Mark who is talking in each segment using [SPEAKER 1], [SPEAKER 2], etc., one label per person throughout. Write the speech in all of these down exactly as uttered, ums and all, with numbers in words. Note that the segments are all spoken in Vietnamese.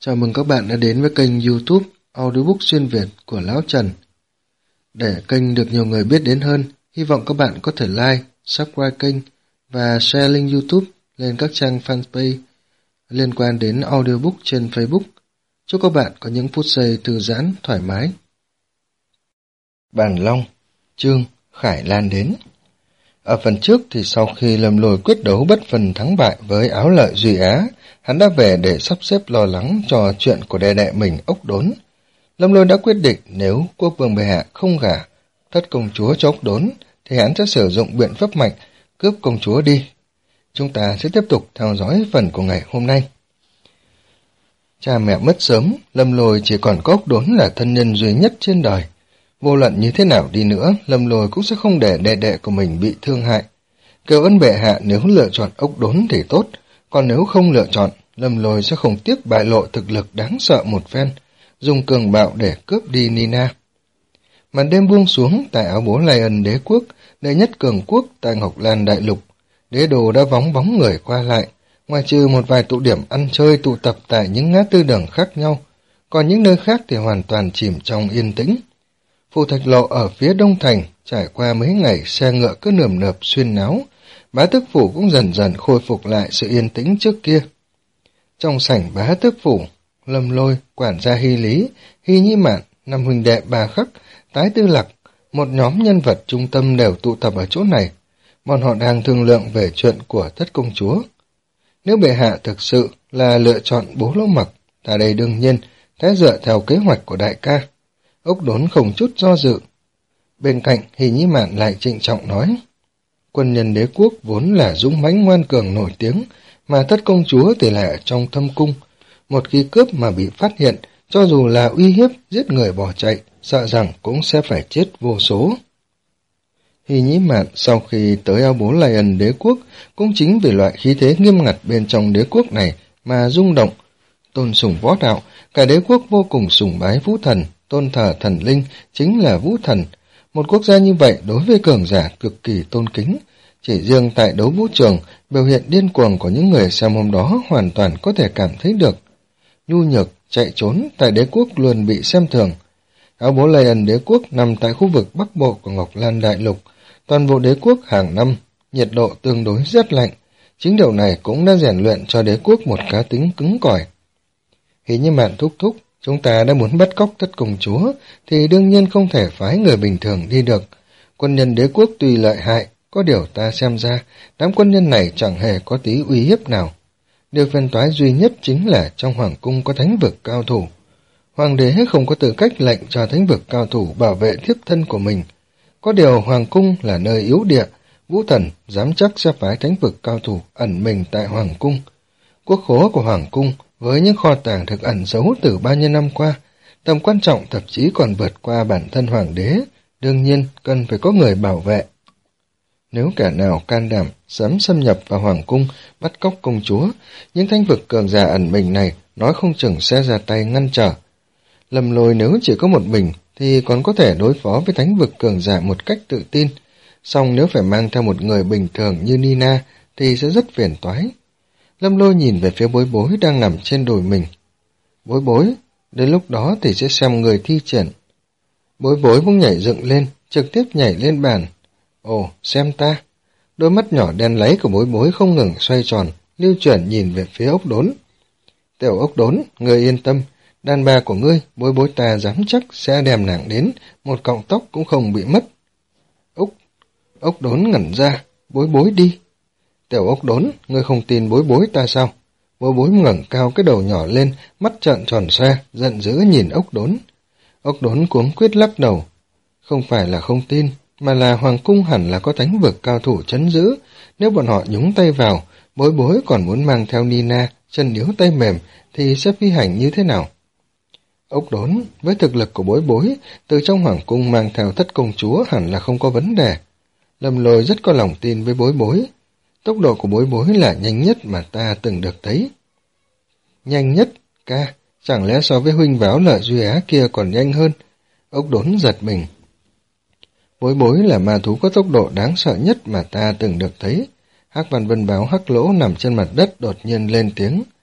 [SPEAKER 1] Chào mừng các bạn đã đến với kênh YouTube Audiobook xuyên Việt của Lão Trần. Để kênh được nhiều người biết đến hơn, hy vọng các bạn có thể like, subscribe kênh và share link YouTube lên các trang fanpage liên quan đến audiobook trên Facebook. Chúc các bạn có những phút giây thư giãn, thoải mái. Bàn Long, chương Khải Lan đến. Ở phần trước thì sau khi Lâm Lôi quyết đấu bất phần thắng bại với Áo Lợi Duy Á, hắn đã về để sắp xếp lo lắng cho chuyện của đệ đệ mình Ốc Đốn. Lâm Lôi đã quyết định nếu quốc vương bệ hạ không gả thất công chúa cho Ốc Đốn, thì hắn sẽ sử dụng biện pháp mạnh cướp công chúa đi. Chúng ta sẽ tiếp tục theo dõi phần của ngày hôm nay. Cha mẹ mất sớm, Lâm Lôi chỉ còn có Ốc Đốn là thân nhân duy nhất trên đời. Vô luận như thế nào đi nữa, Lâm Lôi cũng sẽ không để đệ đệ của mình bị thương hại. Kêu ơn bệ hạ nếu lựa chọn Ốc Đốn thì tốt, còn nếu không lựa chọn, Lâm Lôi sẽ không tiếc bại lộ thực lực đáng sợ một phen, dùng cường bạo để cướp đi Nina. Màn đêm buông xuống tại Áo Bố Lai Ân đế quốc, đệ nhất cường quốc tại Ngọc Lan đại lục. Đế đồ đã vóng bóng người qua lại, ngoài trừ một vài tụ điểm ăn chơi tụ tập tại những ngã tư đường khác nhau, còn những nơi khác thì hoàn toàn chìm trong yên tĩnh. Phù Thạch Lộ ở phía đông thành, trải qua mấy ngày xe ngựa cứ nườm nượp xuyên náo, Bá Tước Phủ cũng dần dần khôi phục lại sự yên tĩnh trước kia. Trong sảnh Bá Tước Phủ, Lâm Lôi, quản gia Hy Lý, Hy Nhĩ Mạn, năm huynh đệ Bà Khắc, Tái Tư Lạc, một nhóm nhân vật trung tâm đều tụ tập ở chỗ này. Bọn họ đang thương lượng về chuyện của thất công chúa. Nếu bệ hạ thực sự là lựa chọn Bố Lỗ Mặc, ta đây đương nhiên sẽ dựa theo kế hoạch của đại ca. Ốc Đốn không chút do dự. Bên cạnh, Hy Nhĩ Mạn lại trịnh trọng nói, quân nhân đế quốc vốn là dũng mãnh ngoan cường nổi tiếng, mà thất công chúa thì lại ở trong thâm cung. Một khi cướp mà bị phát hiện, cho dù là uy hiếp giết người bỏ chạy, sợ rằng cũng sẽ phải chết vô số. Hy Nhĩ Mạn sau khi tới Áo Bố Lai Ân đế quốc, cũng chính vì loại khí thế nghiêm ngặt bên trong đế quốc này mà rung động. Tôn sùng võ đạo, cả đế quốc vô cùng sùng bái vũ thần, tôn thờ thần linh chính là vũ thần. Một quốc gia như vậy đối với cường giả cực kỳ tôn kính. Chỉ riêng tại đấu vũ trường, biểu hiện điên cuồng của những người xem hôm đó hoàn toàn có thể cảm thấy được. Nhu nhược, chạy trốn tại đế quốc luôn bị xem thường. Áo Bố Lai Ân đế quốc nằm tại khu vực bắc bộ của Ngọc Lan đại lục. Toàn bộ đế quốc hàng năm, nhiệt độ tương đối rất lạnh. Chính điều này cũng đã rèn luyện cho đế quốc một cá tính cứng cỏi. Hy Nhĩ Mạn thúc thúc, chúng ta đã muốn bắt cóc thất công chúa, thì đương nhiên không thể phái người bình thường đi được. Quân nhân đế quốc tuy lợi hại, có điều ta xem ra, đám quân nhân này chẳng hề có tí uy hiếp nào. Điều phiền toái duy nhất chính là trong hoàng cung có thánh vực cao thủ. Hoàng đế không có tư cách lệnh cho thánh vực cao thủ bảo vệ thiếp thân của mình. Có điều hoàng cung là nơi yếu địa, vũ thần dám chắc sẽ phái thánh vực cao thủ ẩn mình tại hoàng cung. Quốc khố của hoàng cung với những kho tàng thực ẩn giấu từ bao nhiêu năm qua, tầm quan trọng thậm chí còn vượt qua bản thân hoàng đế, đương nhiên cần phải có người bảo vệ. Nếu kẻ nào can đảm dám xâm nhập vào hoàng cung bắt cóc công chúa, những thánh vực cường giả ẩn mình này nói không chừng sẽ ra tay ngăn trở. Lâm Lôi nếu chỉ có một mình thì còn có thể đối phó với thánh vực cường giả một cách tự tin, song nếu phải mang theo một người bình thường như Nina thì sẽ rất phiền toái. Lâm Lôi nhìn về phía Bối Bối đang nằm trên đùi mình. Bối Bối, đến lúc đó thì sẽ xem người thi triển. Bối Bối cũng nhảy dựng lên, trực tiếp nhảy lên bàn. Ồ, xem ta. Đôi mắt nhỏ đen láy của Bối Bối không ngừng xoay tròn, lưu chuyển nhìn về phía Ốc Đốn. Tiểu Ốc Đốn, ngươi yên tâm, đàn bà của ngươi, Bối Bối ta dám chắc sẽ đem nàng đến, một cọng tóc cũng không bị mất. Ốc, Ốc Đốn ngẩn ra, Bối Bối đi. Tiểu Ốc Đốn, ngươi không tin Bối Bối ta sao? Bối Bối ngẩng cao cái đầu nhỏ lên, mắt trợn tròn xoe, giận dữ nhìn Ốc Đốn. Ốc Đốn cuống quyết lắc đầu. Không phải là không tin, mà là hoàng cung hẳn là có thánh vực cao thủ trấn giữ. Nếu bọn họ nhúng tay vào, Bối Bối còn muốn mang theo Nina, chân yếu tay mềm, thì sẽ phi hành như thế nào? Ốc Đốn, với thực lực của Bối Bối, từ trong hoàng cung mang theo thất công chúa hẳn là không có vấn đề. Lâm Lôi rất có lòng tin với Bối Bối. Tốc độ của Bối Bối là nhanh nhất mà ta từng được thấy. Nhanh nhất? Ca, chẳng lẽ so với huynh và Áo Lợi Duy Á kia còn nhanh hơn? Ốc Đốn giật mình. Bối Bối là ma thú có tốc độ đáng sợ nhất mà ta từng được thấy. Hắc Văn Vân Báo Hắc Lỗ nằm trên mặt đất đột nhiên lên tiếng.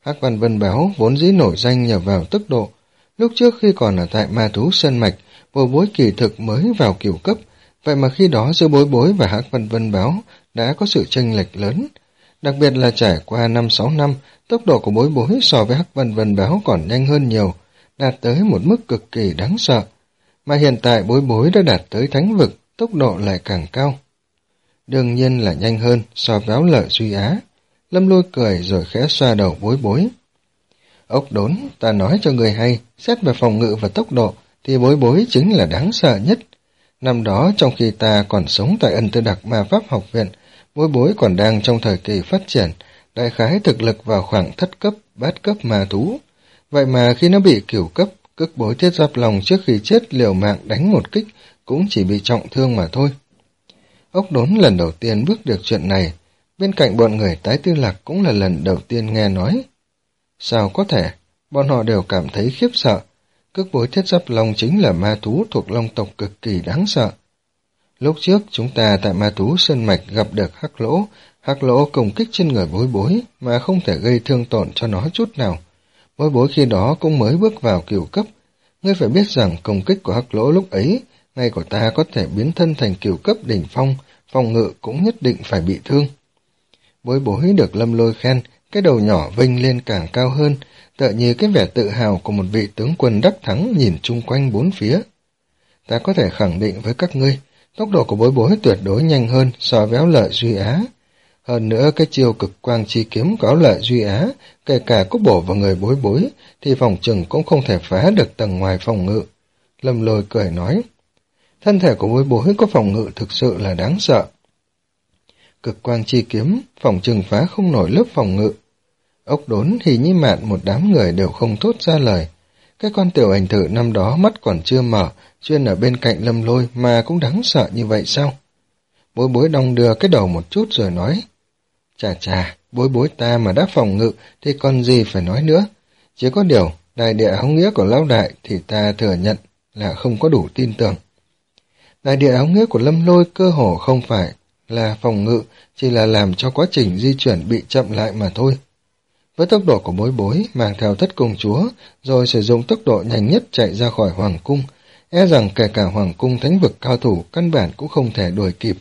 [SPEAKER 1] Hắc Văn Vân Báo vốn dĩ nổi danh nhờ vào tốc độ. Lúc trước khi còn ở tại ma thú Sơn Mạch, Bối Bối kỳ thực mới vào cửu cấp, vậy mà khi đó giữa Bối Bối và Hắc Văn Vân Báo đã có sự chênh lệch lớn. Đặc biệt là trải qua năm sáu năm, tốc độ của Bối Bối so với Hắc Văn Vân Báo còn nhanh hơn nhiều, đạt tới một mức cực kỳ đáng sợ. Mà hiện tại Bối Bối đã đạt tới thánh vực, tốc độ lại càng cao. Đương nhiên là nhanh hơn so với Áo Lợi Duy Á. Lâm Lôi cười rồi khẽ xoa đầu Bối Bối. Ốc Đốn, ta nói cho người hay, xét về phòng ngự và tốc độ thì Bối Bối chính là đáng sợ nhất. Năm đó trong khi ta còn sống tại Ân Tư Đặc Ma Pháp Học Viện, Bối Bối còn đang trong thời kỳ phát triển, đại khái thực lực vào khoảng thất cấp, bát cấp ma thú. Vậy mà khi nó bị cửu cấp, Cức Bối Thiết Giáp Long trước khi chết liều mạng đánh một kích cũng chỉ bị trọng thương mà thôi. Ốc Đốn lần đầu tiên bước được chuyện này, bên cạnh bọn người Tái Tư Lạc cũng là lần đầu tiên nghe nói. Sao có thể? Bọn họ đều cảm thấy khiếp sợ. Cức Bối Thiết Giáp Long chính là ma thú thuộc Long tộc cực kỳ đáng sợ. Lúc trước chúng ta tại ma thú Sơn Mạch gặp được Hắc Lỗ, Hắc Lỗ công kích trên người Bối Bối mà không thể gây thương tổn cho nó chút nào. Bối Bối khi đó cũng mới bước vào cửu cấp. Ngươi phải biết rằng công kích của Hắc Lỗ lúc ấy, ngay của ta có thể biến thân thành cửu cấp đỉnh phong, phòng ngự cũng nhất định phải bị thương. Bối Bối được Lâm Lôi khen, cái đầu nhỏ vênh lên càng cao hơn, tựa như cái vẻ tự hào của một vị tướng quân đắc thắng nhìn chung quanh bốn phía. Ta có thể khẳng định với các ngươi, tốc độ của Bối Bối tuyệt đối nhanh hơn so với Áo Lợi Duy Á. Hơn nữa cái chiêu cực quang chi kiếm của Áo Lợi Duy Á, kể cả có bổ vào người Bối Bối, thì phòng chừng cũng không thể phá được tầng ngoài phòng ngự. Lâm Lôi cười nói, thân thể của Bối Bối có phòng ngự thực sự là đáng sợ. Cực quang chi kiếm, phòng chừng phá không nổi lớp phòng ngự. Ốc Đốn, Hỉ Nhi Mạn một đám người đều không thốt ra lời. Cái con tiểu ảnh thử năm đó mắt còn chưa mở, chuyên ở bên cạnh Lâm Lôi mà cũng đáng sợ như vậy sao? Bối Bối đong đưa cái đầu một chút rồi nói, chà chà, Bối Bối ta mà đã phòng ngự thì còn gì phải nói nữa. Chỉ có điều, đại địa áo nghĩa của lão đại thì ta thừa nhận là không có đủ tin tưởng. Đại địa áo nghĩa của Lâm Lôi cơ hồ không phải là phòng ngự, chỉ là làm cho quá trình di chuyển bị chậm lại mà thôi. Với tốc độ của Bối Bối mang theo Thất Công Chúa, rồi sử dụng tốc độ nhanh nhất chạy ra khỏi Hoàng Cung, e rằng kể cả Hoàng Cung thánh vực cao thủ căn bản cũng không thể đuổi kịp.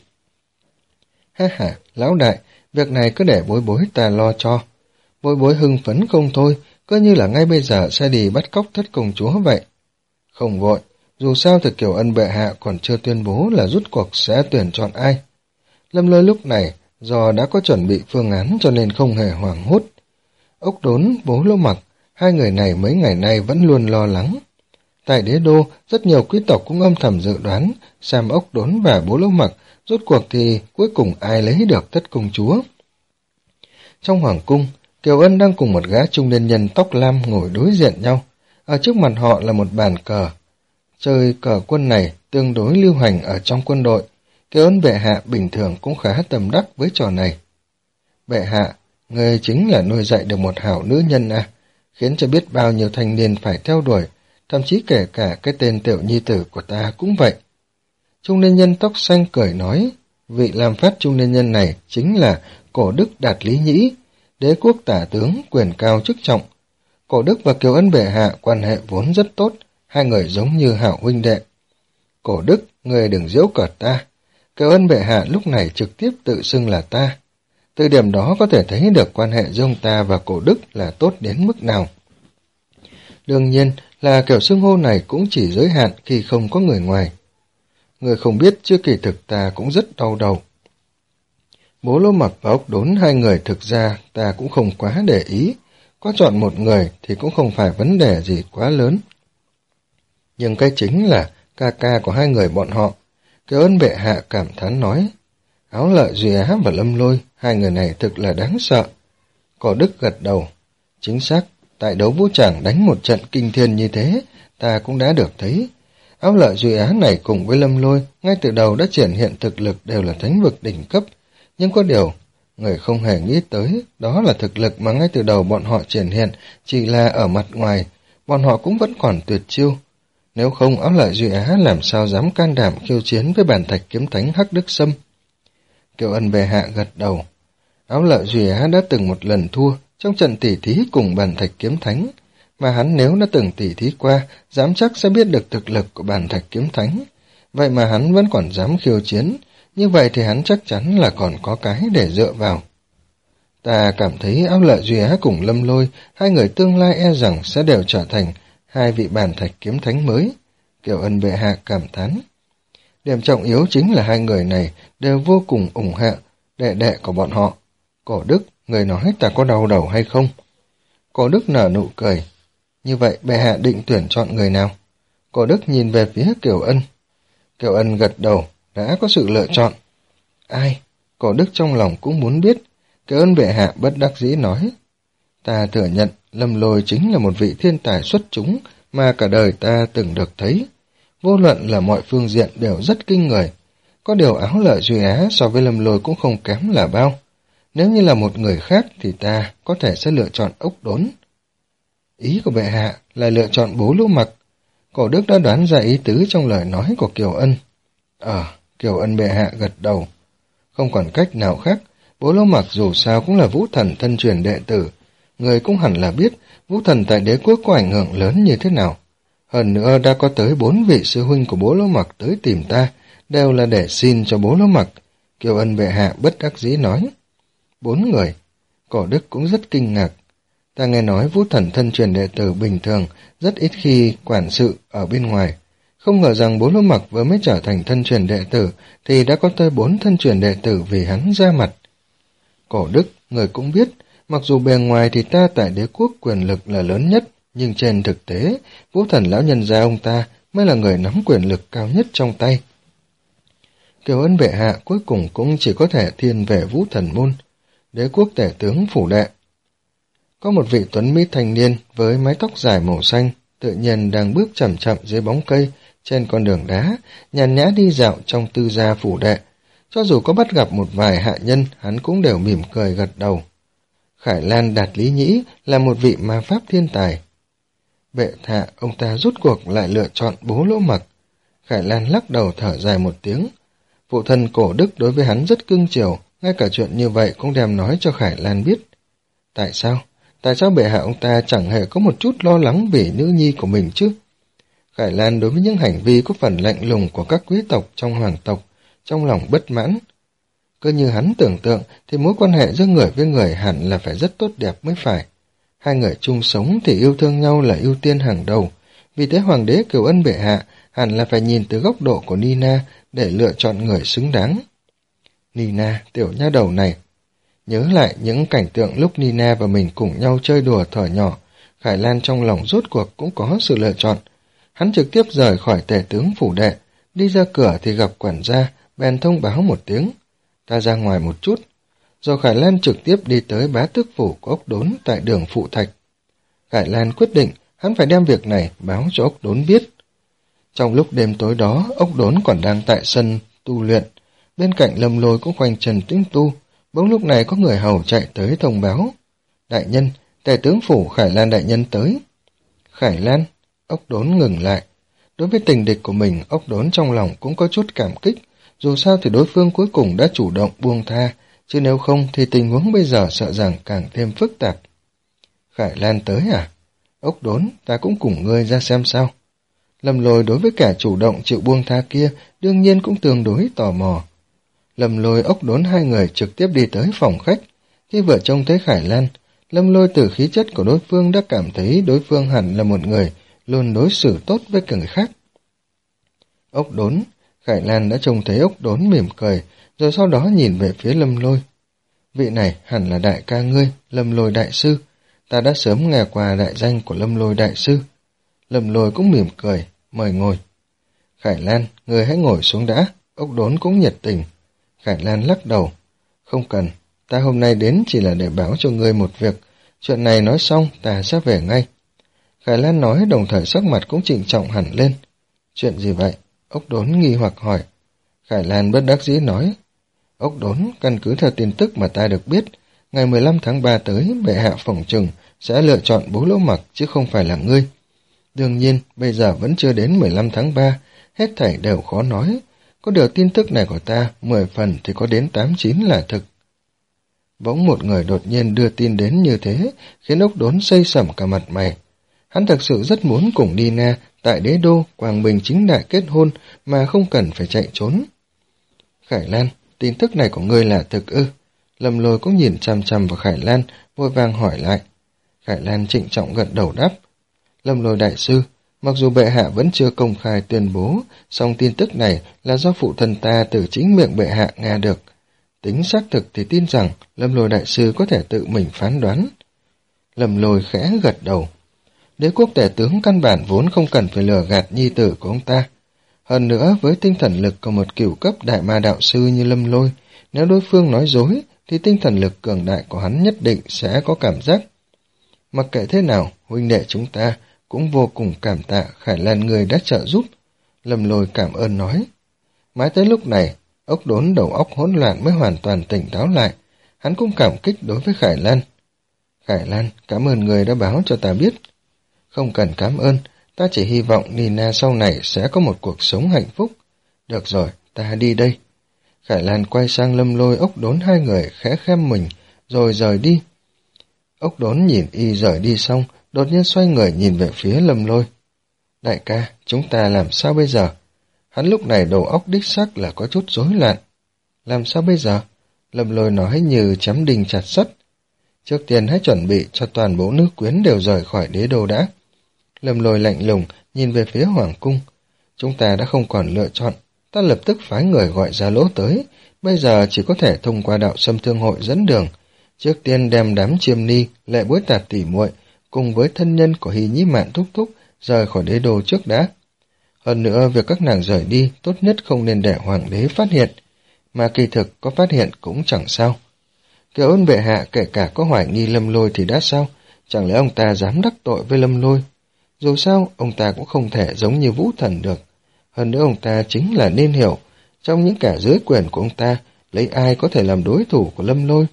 [SPEAKER 1] Ha ha, lão đại, việc này cứ để Bối Bối ta lo cho. Bối Bối hưng phấn không thôi, cứ như là ngay bây giờ sẽ đi bắt cóc Thất Công Chúa vậy. Không vội, dù sao thì Kiều Ân bệ hạ còn chưa tuyên bố là rút cuộc sẽ tuyển chọn ai. Lâm Lôi lúc này, do đã có chuẩn bị phương án cho nên không hề hoảng hốt. Ốc Đốn, Bố Lỗ Mặc, hai người này mấy ngày nay vẫn luôn lo lắng. Tại đế đô, rất nhiều quý tộc cũng âm thầm dự đoán xem Ốc Đốn và Bố Lỗ Mặc rốt cuộc thì cuối cùng ai lấy được Thất Công Chúa. Trong hoàng cung, Kiều Ân đang cùng một gã trung niên nhân tóc lam ngồi đối diện nhau. Ở trước mặt họ là một bàn cờ. Chơi cờ quân này tương đối lưu hành ở trong quân đội. Kiều Ân bệ hạ bình thường cũng khá tâm đắc với trò này. Bệ hạ, người chính là nuôi dạy được một hảo nữ nhân à, khiến cho biết bao nhiêu thanh niên phải theo đuổi, thậm chí kể cả cái tên tiểu nhi tử của ta cũng vậy. Trung niên nhân tóc xanh cười nói, vị làm phát trung niên nhân này chính là Cổ Đức Đạt Lý Nhĩ, đế quốc tả tướng, quyền cao chức trọng. Cổ Đức và Kiều Ân bệ hạ quan hệ vốn rất tốt, hai người giống như hảo huynh đệ. Cổ Đức, người đừng giễu cợt ta. Kiều Ân bệ hạ lúc này trực tiếp tự xưng là ta. Từ điểm đó có thể thấy được quan hệ giữa ông ta và Cổ Đức là tốt đến mức nào. Đương nhiên là kiểu xưng hô này cũng chỉ giới hạn khi không có người ngoài. Người không biết chứ kỳ thực ta cũng rất đau đầu. Bố Lỗ Mặc và Ốc Đốn hai người thực ra ta cũng không quá để ý, có chọn một người thì cũng không phải vấn đề gì quá lớn. Nhưng cái chính là ca ca của hai người bọn họ. Kiều Ân bệ hạ cảm thán nói, Áo Lợi Duy Á và Lâm Lôi, hai người này thực là đáng sợ. Cổ Đức gật đầu, chính xác, tại đấu vũ tràng đánh một trận kinh thiên như thế, ta cũng đã được thấy. Áo Lợi Duy Á này cùng với Lâm Lôi, ngay từ đầu đã triển hiện thực lực đều là thánh vực đỉnh cấp, nhưng có điều, người không hề nghĩ tới, đó là thực lực mà ngay từ đầu bọn họ triển hiện, chỉ là ở mặt ngoài, bọn họ cũng vẫn còn tuyệt chiêu. Nếu không Áo Lợi Duy Á làm sao dám can đảm khiêu chiến với bản thạch kiếm thánh Hắc Đức Sâm. Kiều Ân bệ hạ gật đầu. Áo Lợi Duy Á đã từng một lần thua, trong trận tỉ thí cùng Bàn Thạch Kiếm Thánh, mà hắn nếu đã từng tỉ thí qua, dám chắc sẽ biết được thực lực của Bàn Thạch Kiếm Thánh. Vậy mà hắn vẫn còn dám khiêu chiến, như vậy thì hắn chắc chắn là còn có cái để dựa vào. Ta cảm thấy Áo Lợi Duy Á cùng Lâm Lôi, hai người tương lai e rằng sẽ đều trở thành hai vị Bàn Thạch Kiếm Thánh mới. Kiều Ân bệ hạ cảm thán. Điểm trọng yếu chính là hai người này đều vô cùng ủng hộ đệ đệ của bọn họ. Cổ Đức, người nói ta có đau đầu hay không? Cổ Đức nở nụ cười. Như vậy bệ hạ định tuyển chọn người nào? Cổ Đức nhìn về phía Kiều Ân. Kiều Ân gật đầu, đã có sự lựa chọn. Ai? Cổ Đức trong lòng cũng muốn biết. Kiều Ân bệ hạ bất đắc dĩ nói. Ta thừa nhận Lâm Lôi chính là một vị thiên tài xuất chúng mà cả đời ta từng được thấy. Vô luận là mọi phương diện đều rất kinh người. Có điều Áo Lợi Duy Á so với Lâm Lôi cũng không kém là bao. Nếu như là một người khác thì ta có thể sẽ lựa chọn Ốc Đốn. Ý của bệ hạ là lựa chọn Bố Lỗ Mặc. Cổ Đức đã đoán ra ý tứ trong lời nói của Kiều Ân. Ờ, Kiều Ân bệ hạ gật đầu. Không còn cách nào khác, Bố Lỗ Mặc dù sao cũng là Vũ Thần thân truyền đệ tử. Người cũng hẳn là biết Vũ Thần tại đế quốc có ảnh hưởng lớn như thế nào. Hơn nữa đã có tới bốn vị sư huynh của Bố Lỗ Mặc tới tìm ta, đều là để xin cho Bố Lỗ Mặc. Kiều Ân bệ hạ bất đắc dĩ nói. Bốn người. Cổ Đức cũng rất kinh ngạc. Ta nghe nói Vũ Thần thân truyền đệ tử bình thường rất ít khi quản sự ở bên ngoài. Không ngờ rằng Bố Lỗ Mặc vừa mới trở thành thân truyền đệ tử thì đã có tới bốn thân truyền đệ tử vì hắn ra mặt. Cổ Đức, người cũng biết, mặc dù bề ngoài thì ta tại đế quốc quyền lực là lớn nhất, nhưng trên thực tế, Vũ Thần lão nhân gia ông ta mới là người nắm quyền lực cao nhất trong tay. Kiều Ân bệ hạ cuối cùng cũng chỉ có thể thiên về Vũ Thần môn, đế quốc tể tướng phủ đệ. Có một vị tuấn mỹ thanh niên với mái tóc dài màu xanh, tự nhiên đang bước chậm chậm dưới bóng cây, trên con đường đá, nhàn nhã đi dạo trong tư gia phủ đệ. Cho dù có bắt gặp một vài hạ nhân, hắn cũng đều mỉm cười gật đầu. Khải Lan Đạt Lý Nhĩ là một vị ma pháp thiên tài. Bệ hạ, ông ta rút cuộc lại lựa chọn Bố Lỗ Mặc. Khải Lan lắc đầu thở dài một tiếng. Phụ thân Cổ Đức đối với hắn rất cưng chiều, ngay cả chuyện như vậy cũng đem nói cho Khải Lan biết. Tại sao? Tại sao bệ hạ ông ta chẳng hề có một chút lo lắng vì nữ nhi của mình chứ? Khải Lan đối với những hành vi có phần lạnh lùng của các quý tộc trong hoàng tộc, trong lòng bất mãn. Cứ như hắn tưởng tượng thì mối quan hệ giữa người với người hẳn là phải rất tốt đẹp mới phải. Hai người chung sống thì yêu thương nhau là ưu tiên hàng đầu, vì thế Hoàng đế Kiều Ân bệ hạ hẳn là phải nhìn từ góc độ của Nina để lựa chọn người xứng đáng. Nina, tiểu nha đầu này. Nhớ lại những cảnh tượng lúc Nina và mình cùng nhau chơi đùa thở nhỏ, Khải Lan trong lòng rốt cuộc cũng có sự lựa chọn. Hắn trực tiếp rời khỏi tể tướng phủ đệ, đi ra cửa thì gặp quản gia, bèn thông báo một tiếng. Ta ra ngoài một chút. Rồi Khải Lan trực tiếp đi tới bá tước phủ của Ốc Đốn tại đường Phụ Thạch. Khải Lan quyết định hắn phải đem việc này báo cho Ốc Đốn biết. Trong lúc đêm tối đó, Ốc Đốn còn đang tại sân tu luyện. Bên cạnh Lâm Lôi cũng quanh trần tĩnh tu. Bỗng lúc này có người hầu chạy tới thông báo. Đại nhân, tể tướng phủ Khải Lan đại nhân tới. Khải Lan, Ốc Đốn ngừng lại. Đối với tình địch của mình, Ốc Đốn trong lòng cũng có chút cảm kích. Dù sao thì đối phương cuối cùng đã chủ động buông tha, chứ nếu không thì tình huống bây giờ sợ rằng càng thêm phức tạp. Khải Lan tới à? Ốc Đốn, ta cũng cùng ngươi ra xem sao. Lâm Lôi đối với kẻ chủ động chịu buông tha kia đương nhiên cũng tương đối tò mò. Lâm Lôi Ốc Đốn hai người trực tiếp đi tới phòng khách. Khi vừa trông thấy Khải Lan, Lâm Lôi từ khí chất của đối phương đã cảm thấy đối phương hẳn là một người luôn đối xử tốt với người khác. Ốc Đốn, Khải Lan đã trông thấy Ốc Đốn mỉm cười, rồi sau đó nhìn về phía Lâm Lôi. Vị này hẳn là đại ca ngươi, Lâm Lôi đại sư. Ta đã sớm nghe qua đại danh của Lâm Lôi đại sư. Lâm Lôi cũng mỉm cười, mời ngồi. Khải Lan, ngươi hãy ngồi xuống đã. Ốc Đốn cũng nhiệt tình. Khải Lan lắc đầu. Không cần, ta hôm nay đến chỉ là để báo cho ngươi một việc. Chuyện này nói xong, ta sẽ về ngay. Khải Lan nói đồng thời sắc mặt cũng trịnh trọng hẳn lên. Chuyện gì vậy? Ốc Đốn nghi hoặc hỏi. Khải Lan bất đắc dĩ nói. Ốc Đốn, căn cứ theo tin tức mà ta được biết, ngày mười lăm tháng ba tới, bệ hạ phỏng chừng sẽ lựa chọn Bố Lỗ Mặc chứ không phải là ngươi. Đương nhiên, bây giờ vẫn chưa đến mười lăm tháng ba, hết thảy đều khó nói. Có điều tin tức này của ta, mười phần thì có đến tám chín là thực. Bỗng một người đột nhiên đưa tin đến như thế, khiến ốc đốn xây sẩm cả mặt mày. Hắn thật sự rất muốn cùng Nina tại đế đô quang bình chính đại kết hôn mà không cần phải chạy trốn. Khải Lan, tin tức này của ngươi là thực ư? Lâm Lôi cũng nhìn chằm chằm vào Khải Lan, vội vàng hỏi lại. Khải Lan trịnh trọng gật đầu đáp. Lâm Lôi đại sư, mặc dù bệ hạ vẫn chưa công khai tuyên bố, song tin tức này là do phụ thân ta từ chính miệng bệ hạ nghe được. Tính xác thực thì tin rằng Lâm Lôi đại sư có thể tự mình phán đoán. Lâm Lôi khẽ gật đầu. Đế quốc tể tướng căn bản vốn không cần phải lừa gạt nhi tử của ông ta. Hơn nữa, với tinh thần lực của một cửu cấp đại ma đạo sư như Lâm Lôi, nếu đối phương nói dối, thì tinh thần lực cường đại của hắn nhất định sẽ có cảm giác. Mặc kệ thế nào, huynh đệ chúng ta cũng vô cùng cảm tạ Khải Lan người đã trợ giúp. Lâm Lôi cảm ơn nói. Mãi tới lúc này, ốc đốn đầu óc hỗn loạn mới hoàn toàn tỉnh táo lại. Hắn cũng cảm kích đối với Khải Lan. Khải Lan, cảm ơn người đã báo cho ta biết. Không cần cảm ơn, ta chỉ hy vọng Nina sau này sẽ có một cuộc sống hạnh phúc. Được rồi, ta đi đây. Khải Lan quay sang Lâm Lôi ốc đốn hai người khẽ khem mình, rồi rời đi. Ốc đốn nhìn y rời đi xong, đột nhiên xoay người nhìn về phía Lâm Lôi. Đại ca, chúng ta làm sao bây giờ? Hắn lúc này đầu óc đích xác là có chút rối loạn. Làm sao bây giờ? Lâm Lôi nói như chém đinh chặt sắt. Trước tiên hãy chuẩn bị cho toàn bộ nữ quyến đều rời khỏi đế đô đã. Lâm Lôi lạnh lùng nhìn về phía hoàng cung. Chúng ta đã không còn lựa chọn. Ta lập tức phái người gọi Gia Lỗ tới. Bây giờ chỉ có thể thông qua đạo Sâm Thương hội dẫn đường. Trước tiên đem đám Chiêm Ni, Lệ Bối Tạp tỉ muội cùng với thân nhân của Hy Nhĩ Mạn thúc thúc rời khỏi đế đô trước đã. Hơn nữa, việc các nàng rời đi tốt nhất không nên để hoàng đế phát hiện. Mà kỳ thực có phát hiện cũng chẳng sao. Kẻ ơn bệ hạ kể cả có hoài nghi Lâm Lôi thì đã sao? Chẳng lẽ ông ta dám đắc tội với Lâm Lôi? Dù sao, ông ta cũng không thể giống như Vũ Thần được. Hơn nữa ông ta chính là nên hiểu, trong những kẻ dưới quyền của ông ta, lấy ai có thể làm đối thủ của Lâm Lôi.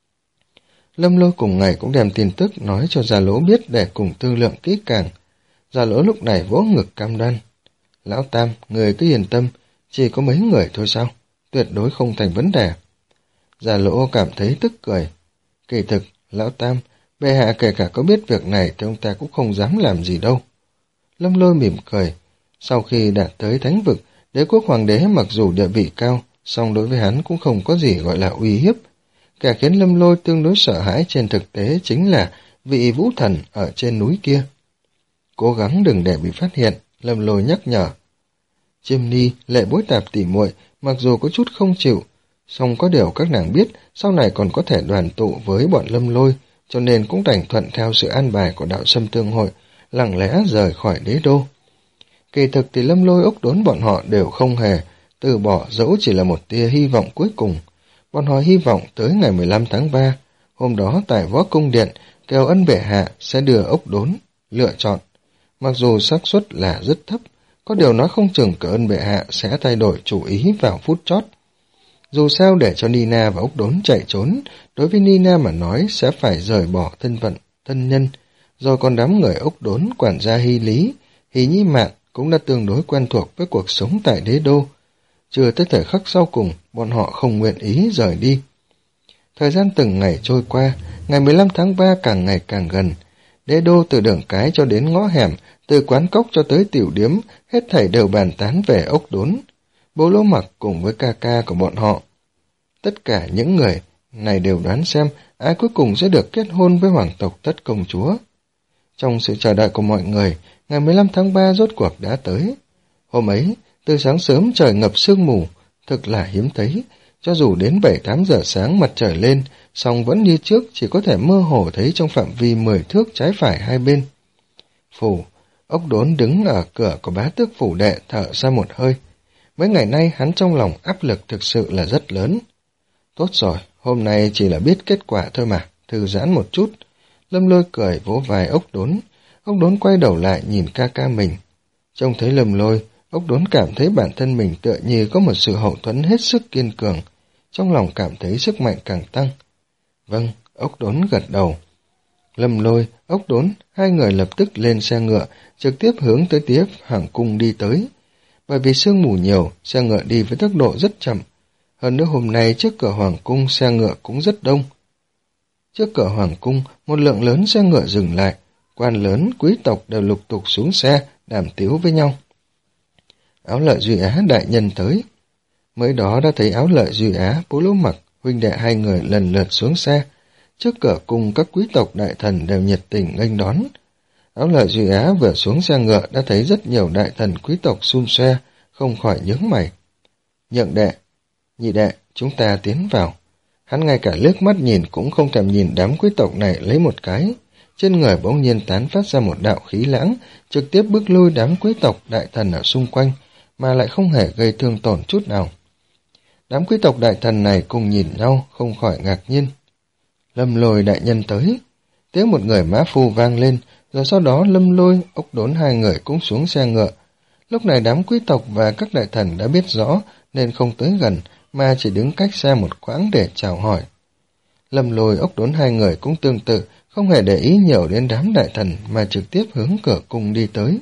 [SPEAKER 1] Lâm Lôi cùng ngày cũng đem tin tức nói cho Gia Lỗ biết để cùng tư lượng kỹ càng. Gia Lỗ lúc này vỗ ngực cam đoan. Lão Tam, người cứ yên tâm, chỉ có mấy người thôi sao? Tuyệt đối không thành vấn đề. Gia Lỗ cảm thấy tức cười. Kỳ thực, Lão Tam, bệ hạ kể cả có biết việc này thì ông ta cũng không dám làm gì đâu. Lâm Lôi mỉm cười. Sau khi đạt tới thánh vực, đế quốc hoàng đế mặc dù địa vị cao, song đối với hắn cũng không có gì gọi là uy hiếp. Kẻ khiến Lâm Lôi tương đối sợ hãi trên thực tế chính là vị Vũ Thần ở trên núi kia. Cố gắng đừng để bị phát hiện, Lâm Lôi nhắc nhở. Chiêm Ni, Lệ Bối Tạp tỉ muội mặc dù có chút không chịu, song có điều các nàng biết sau này còn có thể đoàn tụ với bọn Lâm Lôi, cho nên cũng đành thuận theo sự an bài của đạo Sâm Thương hội, lặng lẽ rời khỏi đế đô. Kỳ thực thì Lâm Lôi ốc đốn bọn họ đều không hề từ bỏ, dẫu chỉ là một tia hy vọng cuối cùng. Bọn họ hy vọng tới ngày mười lăm tháng ba, hôm đó tại Võ Cung Điện, Kiều Ân bệ hạ sẽ đưa ốc đốn lựa chọn. Mặc dù xác suất là rất thấp, có điều nói không chừng Kiều Ân bệ hạ sẽ thay đổi chủ ý vào phút chót. Dù sao để cho Nina và ốc đốn chạy trốn, đối với Nina mà nói sẽ phải rời bỏ thân phận thân nhân, rồi còn đám người ốc đốn quản gia Hy Lý, Hy Nhĩ Mạn cũng đã tương đối quen thuộc với cuộc sống tại đế đô. Chưa tới thời khắc sau cùng, bọn họ không nguyện ý rời đi. Thời gian từng ngày trôi qua, ngày mười lăm tháng ba càng ngày càng gần. Đế đô từ đường cái cho đến ngõ hẻm, từ quán cốc cho tới tiểu điếm, hết thảy đều bàn tán về ốc đốn. Bố Lỗ Mặc cùng với ca ca của bọn họ. Tất cả những người này đều đoán xem ai cuối cùng sẽ được kết hôn với hoàng tộc Tất Công Chúa. Trong sự chờ đợi của mọi người, ngày mười lăm tháng ba rốt cuộc đã tới. Hôm ấy, từ sáng sớm trời ngập sương mù, thực là hiếm thấy. Cho dù đến bảy tám giờ sáng mặt trời lên, song vẫn như trước chỉ có thể mơ hồ thấy trong phạm vi mười thước trái phải hai bên. Phủ, ốc đốn đứng ở cửa của bá tước phủ đệ thở ra một hơi. Mấy ngày nay hắn trong lòng áp lực thực sự là rất lớn. Tốt rồi, hôm nay chỉ là biết kết quả thôi mà, thư giãn một chút. Lâm Lôi cười vỗ vai ốc đốn. Ốc đốn quay đầu lại nhìn ca ca mình. Trông thấy Lâm Lôi, ốc đốn cảm thấy bản thân mình tựa như có một sự hậu thuẫn hết sức kiên cường. Trong lòng cảm thấy sức mạnh càng tăng. Vâng, ốc đốn gật đầu. Lâm Lôi, ốc đốn, hai người lập tức lên xe ngựa, trực tiếp hướng tới tiếp hoàng cung đi tới. Bởi vì sương mù nhiều, xe ngựa đi với tốc độ rất chậm. Hơn nữa hôm nay trước cửa hoàng cung xe ngựa cũng rất đông. Trước cửa hoàng cung, một lượng lớn xe ngựa dừng lại, quan lớn, quý tộc đều lục tục xuống xe, đàm tiếu với nhau. Áo Lợi Duy Á đại nhân tới. Mới đó đã thấy Áo Lợi Duy Á, Bố Lỗ Mặc, huynh đệ hai người lần lượt xuống xe. Trước cửa cung các quý tộc đại thần đều nhiệt tình nghênh đón. Áo Lợi Duy Á vừa xuống xe ngựa đã thấy rất nhiều đại thần quý tộc xum xoe, không khỏi nhướng mày. Nhượng đệ, nhị đệ, chúng ta tiến vào. Hắn ngay cả liếc mắt nhìn cũng không thèm nhìn đám quý tộc này lấy một cái. Trên người bỗng nhiên tán phát ra một đạo khí lãng, trực tiếp bước lui đám quý tộc đại thần ở xung quanh, mà lại không hề gây thương tổn chút nào. Đám quý tộc đại thần này cùng nhìn nhau, không khỏi ngạc nhiên. Lâm Lôi đại nhân tới. Tiếng một người mã phu vang lên, rồi sau đó Lâm Lôi, Ốc Đốn hai người cũng xuống xe ngựa. Lúc này đám quý tộc và các đại thần đã biết rõ nên không tới gần, mà chỉ đứng cách xa một quãng để chào hỏi. Lâm Lôi, Ốc Đốn hai người cũng tương tự, không hề để ý nhiều đến đám đại thần mà trực tiếp hướng cửa cung đi tới.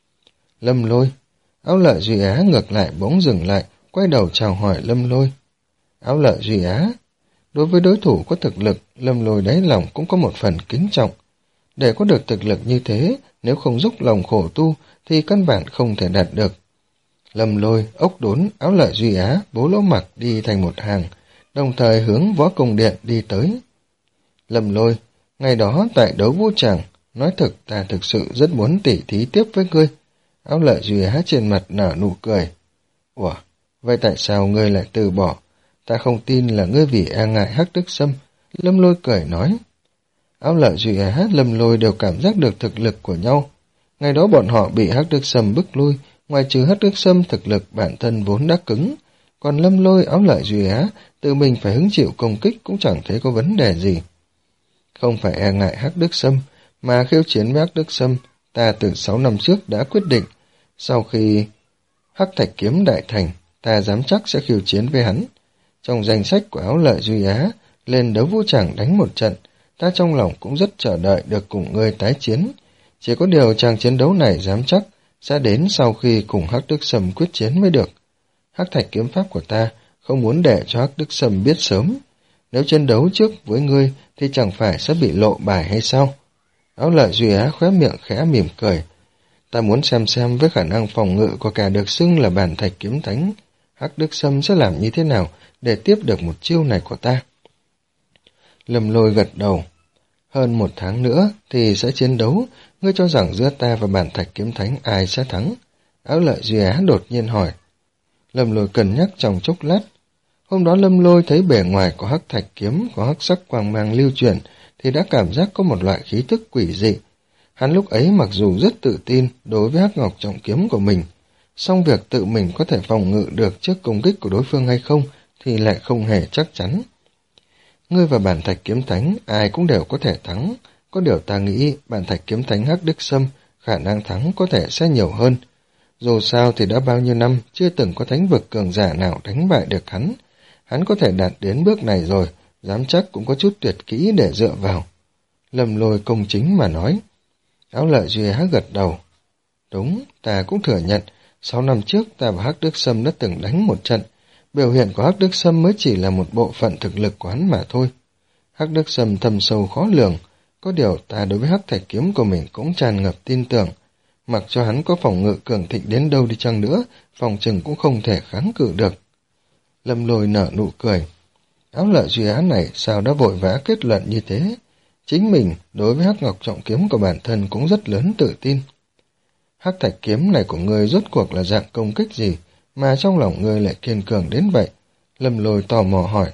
[SPEAKER 1] Lâm Lôi, Áo Lợi Duy Á ngược lại bỗng dừng lại, quay đầu chào hỏi Lâm Lôi. Áo Lợi Duy Á, đối với đối thủ có thực lực, Lâm Lôi đáy lòng cũng có một phần kính trọng. Để có được thực lực như thế, nếu không dốc lòng khổ tu, thì căn bản không thể đạt được. Lâm Lôi, Ốc Đốn, Áo Lợi Duy Á, Bố Lỗ Mặc đi thành một hàng, đồng thời hướng Võ Cung Điện đi tới. Lâm Lôi, ngày đó tại đấu vũ tràng, nói thực ta thực sự rất muốn tỉ thí tiếp với ngươi. Áo Lợi Duy Á trên mặt nở nụ cười. Ủa, vậy tại sao ngươi lại từ bỏ? Ta không tin là ngươi vì e ngại Hắc Đức Sâm. Lâm Lôi cười nói. Áo Lợi Duy Á, Lâm Lôi đều cảm giác được thực lực của nhau. Ngày đó bọn họ bị Hắc Đức Sâm bức lui, ngoài trừ Hắc Đức Sâm thực lực bản thân vốn đã cứng, còn Lâm Lôi, Áo Lợi Duy Á tự mình phải hứng chịu công kích cũng chẳng thấy có vấn đề gì. Không phải e ngại Hắc Đức Sâm, mà khiêu chiến với Hắc Đức Sâm, ta từ sáu năm trước đã quyết định, sau khi Hắc Thạch Kiếm đại thành, ta dám chắc sẽ khiêu chiến với hắn. Trong danh sách của Áo Lợi Duy Á, lên đấu vũ tràng đánh một trận, ta trong lòng cũng rất chờ đợi được cùng ngươi tái chiến. Chỉ có điều trang chiến đấu này dám chắc sẽ đến sau khi cùng Hắc Đức Sâm quyết chiến mới được. Hắc Thạch Kiếm pháp của ta không muốn để cho Hắc Đức Sâm biết sớm. Nếu chiến đấu trước với ngươi thì chẳng phải sẽ bị lộ bài hay sao? Áo Lợi Duy Á khóe miệng khẽ mỉm cười. Ta muốn xem xem với khả năng phòng ngự của cả được xưng là Bản Thạch Kiếm Thánh, Hắc Đức Sâm sẽ làm như thế nào để tiếp được một chiêu này của ta? Lâm Lôi gật đầu. Hơn một tháng nữa thì sẽ chiến đấu, ngươi cho rằng giữa ta và Bản Thạch Kiếm Thánh ai sẽ thắng? Áo Lợi Duy Á đột nhiên hỏi. Lâm Lôi cân nhắc trong chốc lát. Hôm đó Lâm Lôi thấy bề ngoài của Hắc Thạch Kiếm có hắc sắc quang mang lưu chuyển thì đã cảm giác có một loại khí tức quỷ dị. Hắn lúc ấy mặc dù rất tự tin đối với Hắc Ngọc Trọng Kiếm của mình, song việc tự mình có thể phòng ngự được trước công kích của đối phương hay không thì lại không hề chắc chắn. Ngươi và Bản Thạch Kiếm Thánh ai cũng đều có thể thắng, có điều ta nghĩ Bản Thạch Kiếm Thánh Hắc Đức Sâm khả năng thắng có thể sẽ nhiều hơn. Dù sao thì đã bao nhiêu năm chưa từng có thánh vực cường giả nào đánh bại được hắn. Hắn có thể đạt đến bước này rồi, dám chắc cũng có chút tuyệt kỹ để dựa vào. Lâm Lôi công chính mà nói. Áo Lợi Duy Á gật đầu. Đúng, ta cũng thừa nhận, sáu năm trước ta và Hắc Đức Sâm đã từng đánh một trận. Biểu hiện của Hắc Đức Sâm mới chỉ là một bộ phận thực lực của hắn mà thôi. Hắc Đức Sâm thâm sâu khó lường, có điều ta đối với Hắc Thạch Kiếm của mình cũng tràn ngập tin tưởng. Mặc cho hắn có phòng ngự cường thịnh đến đâu đi chăng nữa, phòng trừng cũng không thể kháng cự được. Lâm Lôi nở nụ cười. Áo Lợi Duy Á này sao đã vội vã kết luận như thế? Chính mình đối với Hắc Ngọc Trọng Kiếm của bản thân cũng rất lớn tự tin. Hắc Thạch Kiếm này của ngươi rốt cuộc là dạng công kích gì mà trong lòng ngươi lại kiên cường đến vậy? Lâm Lôi tò mò hỏi.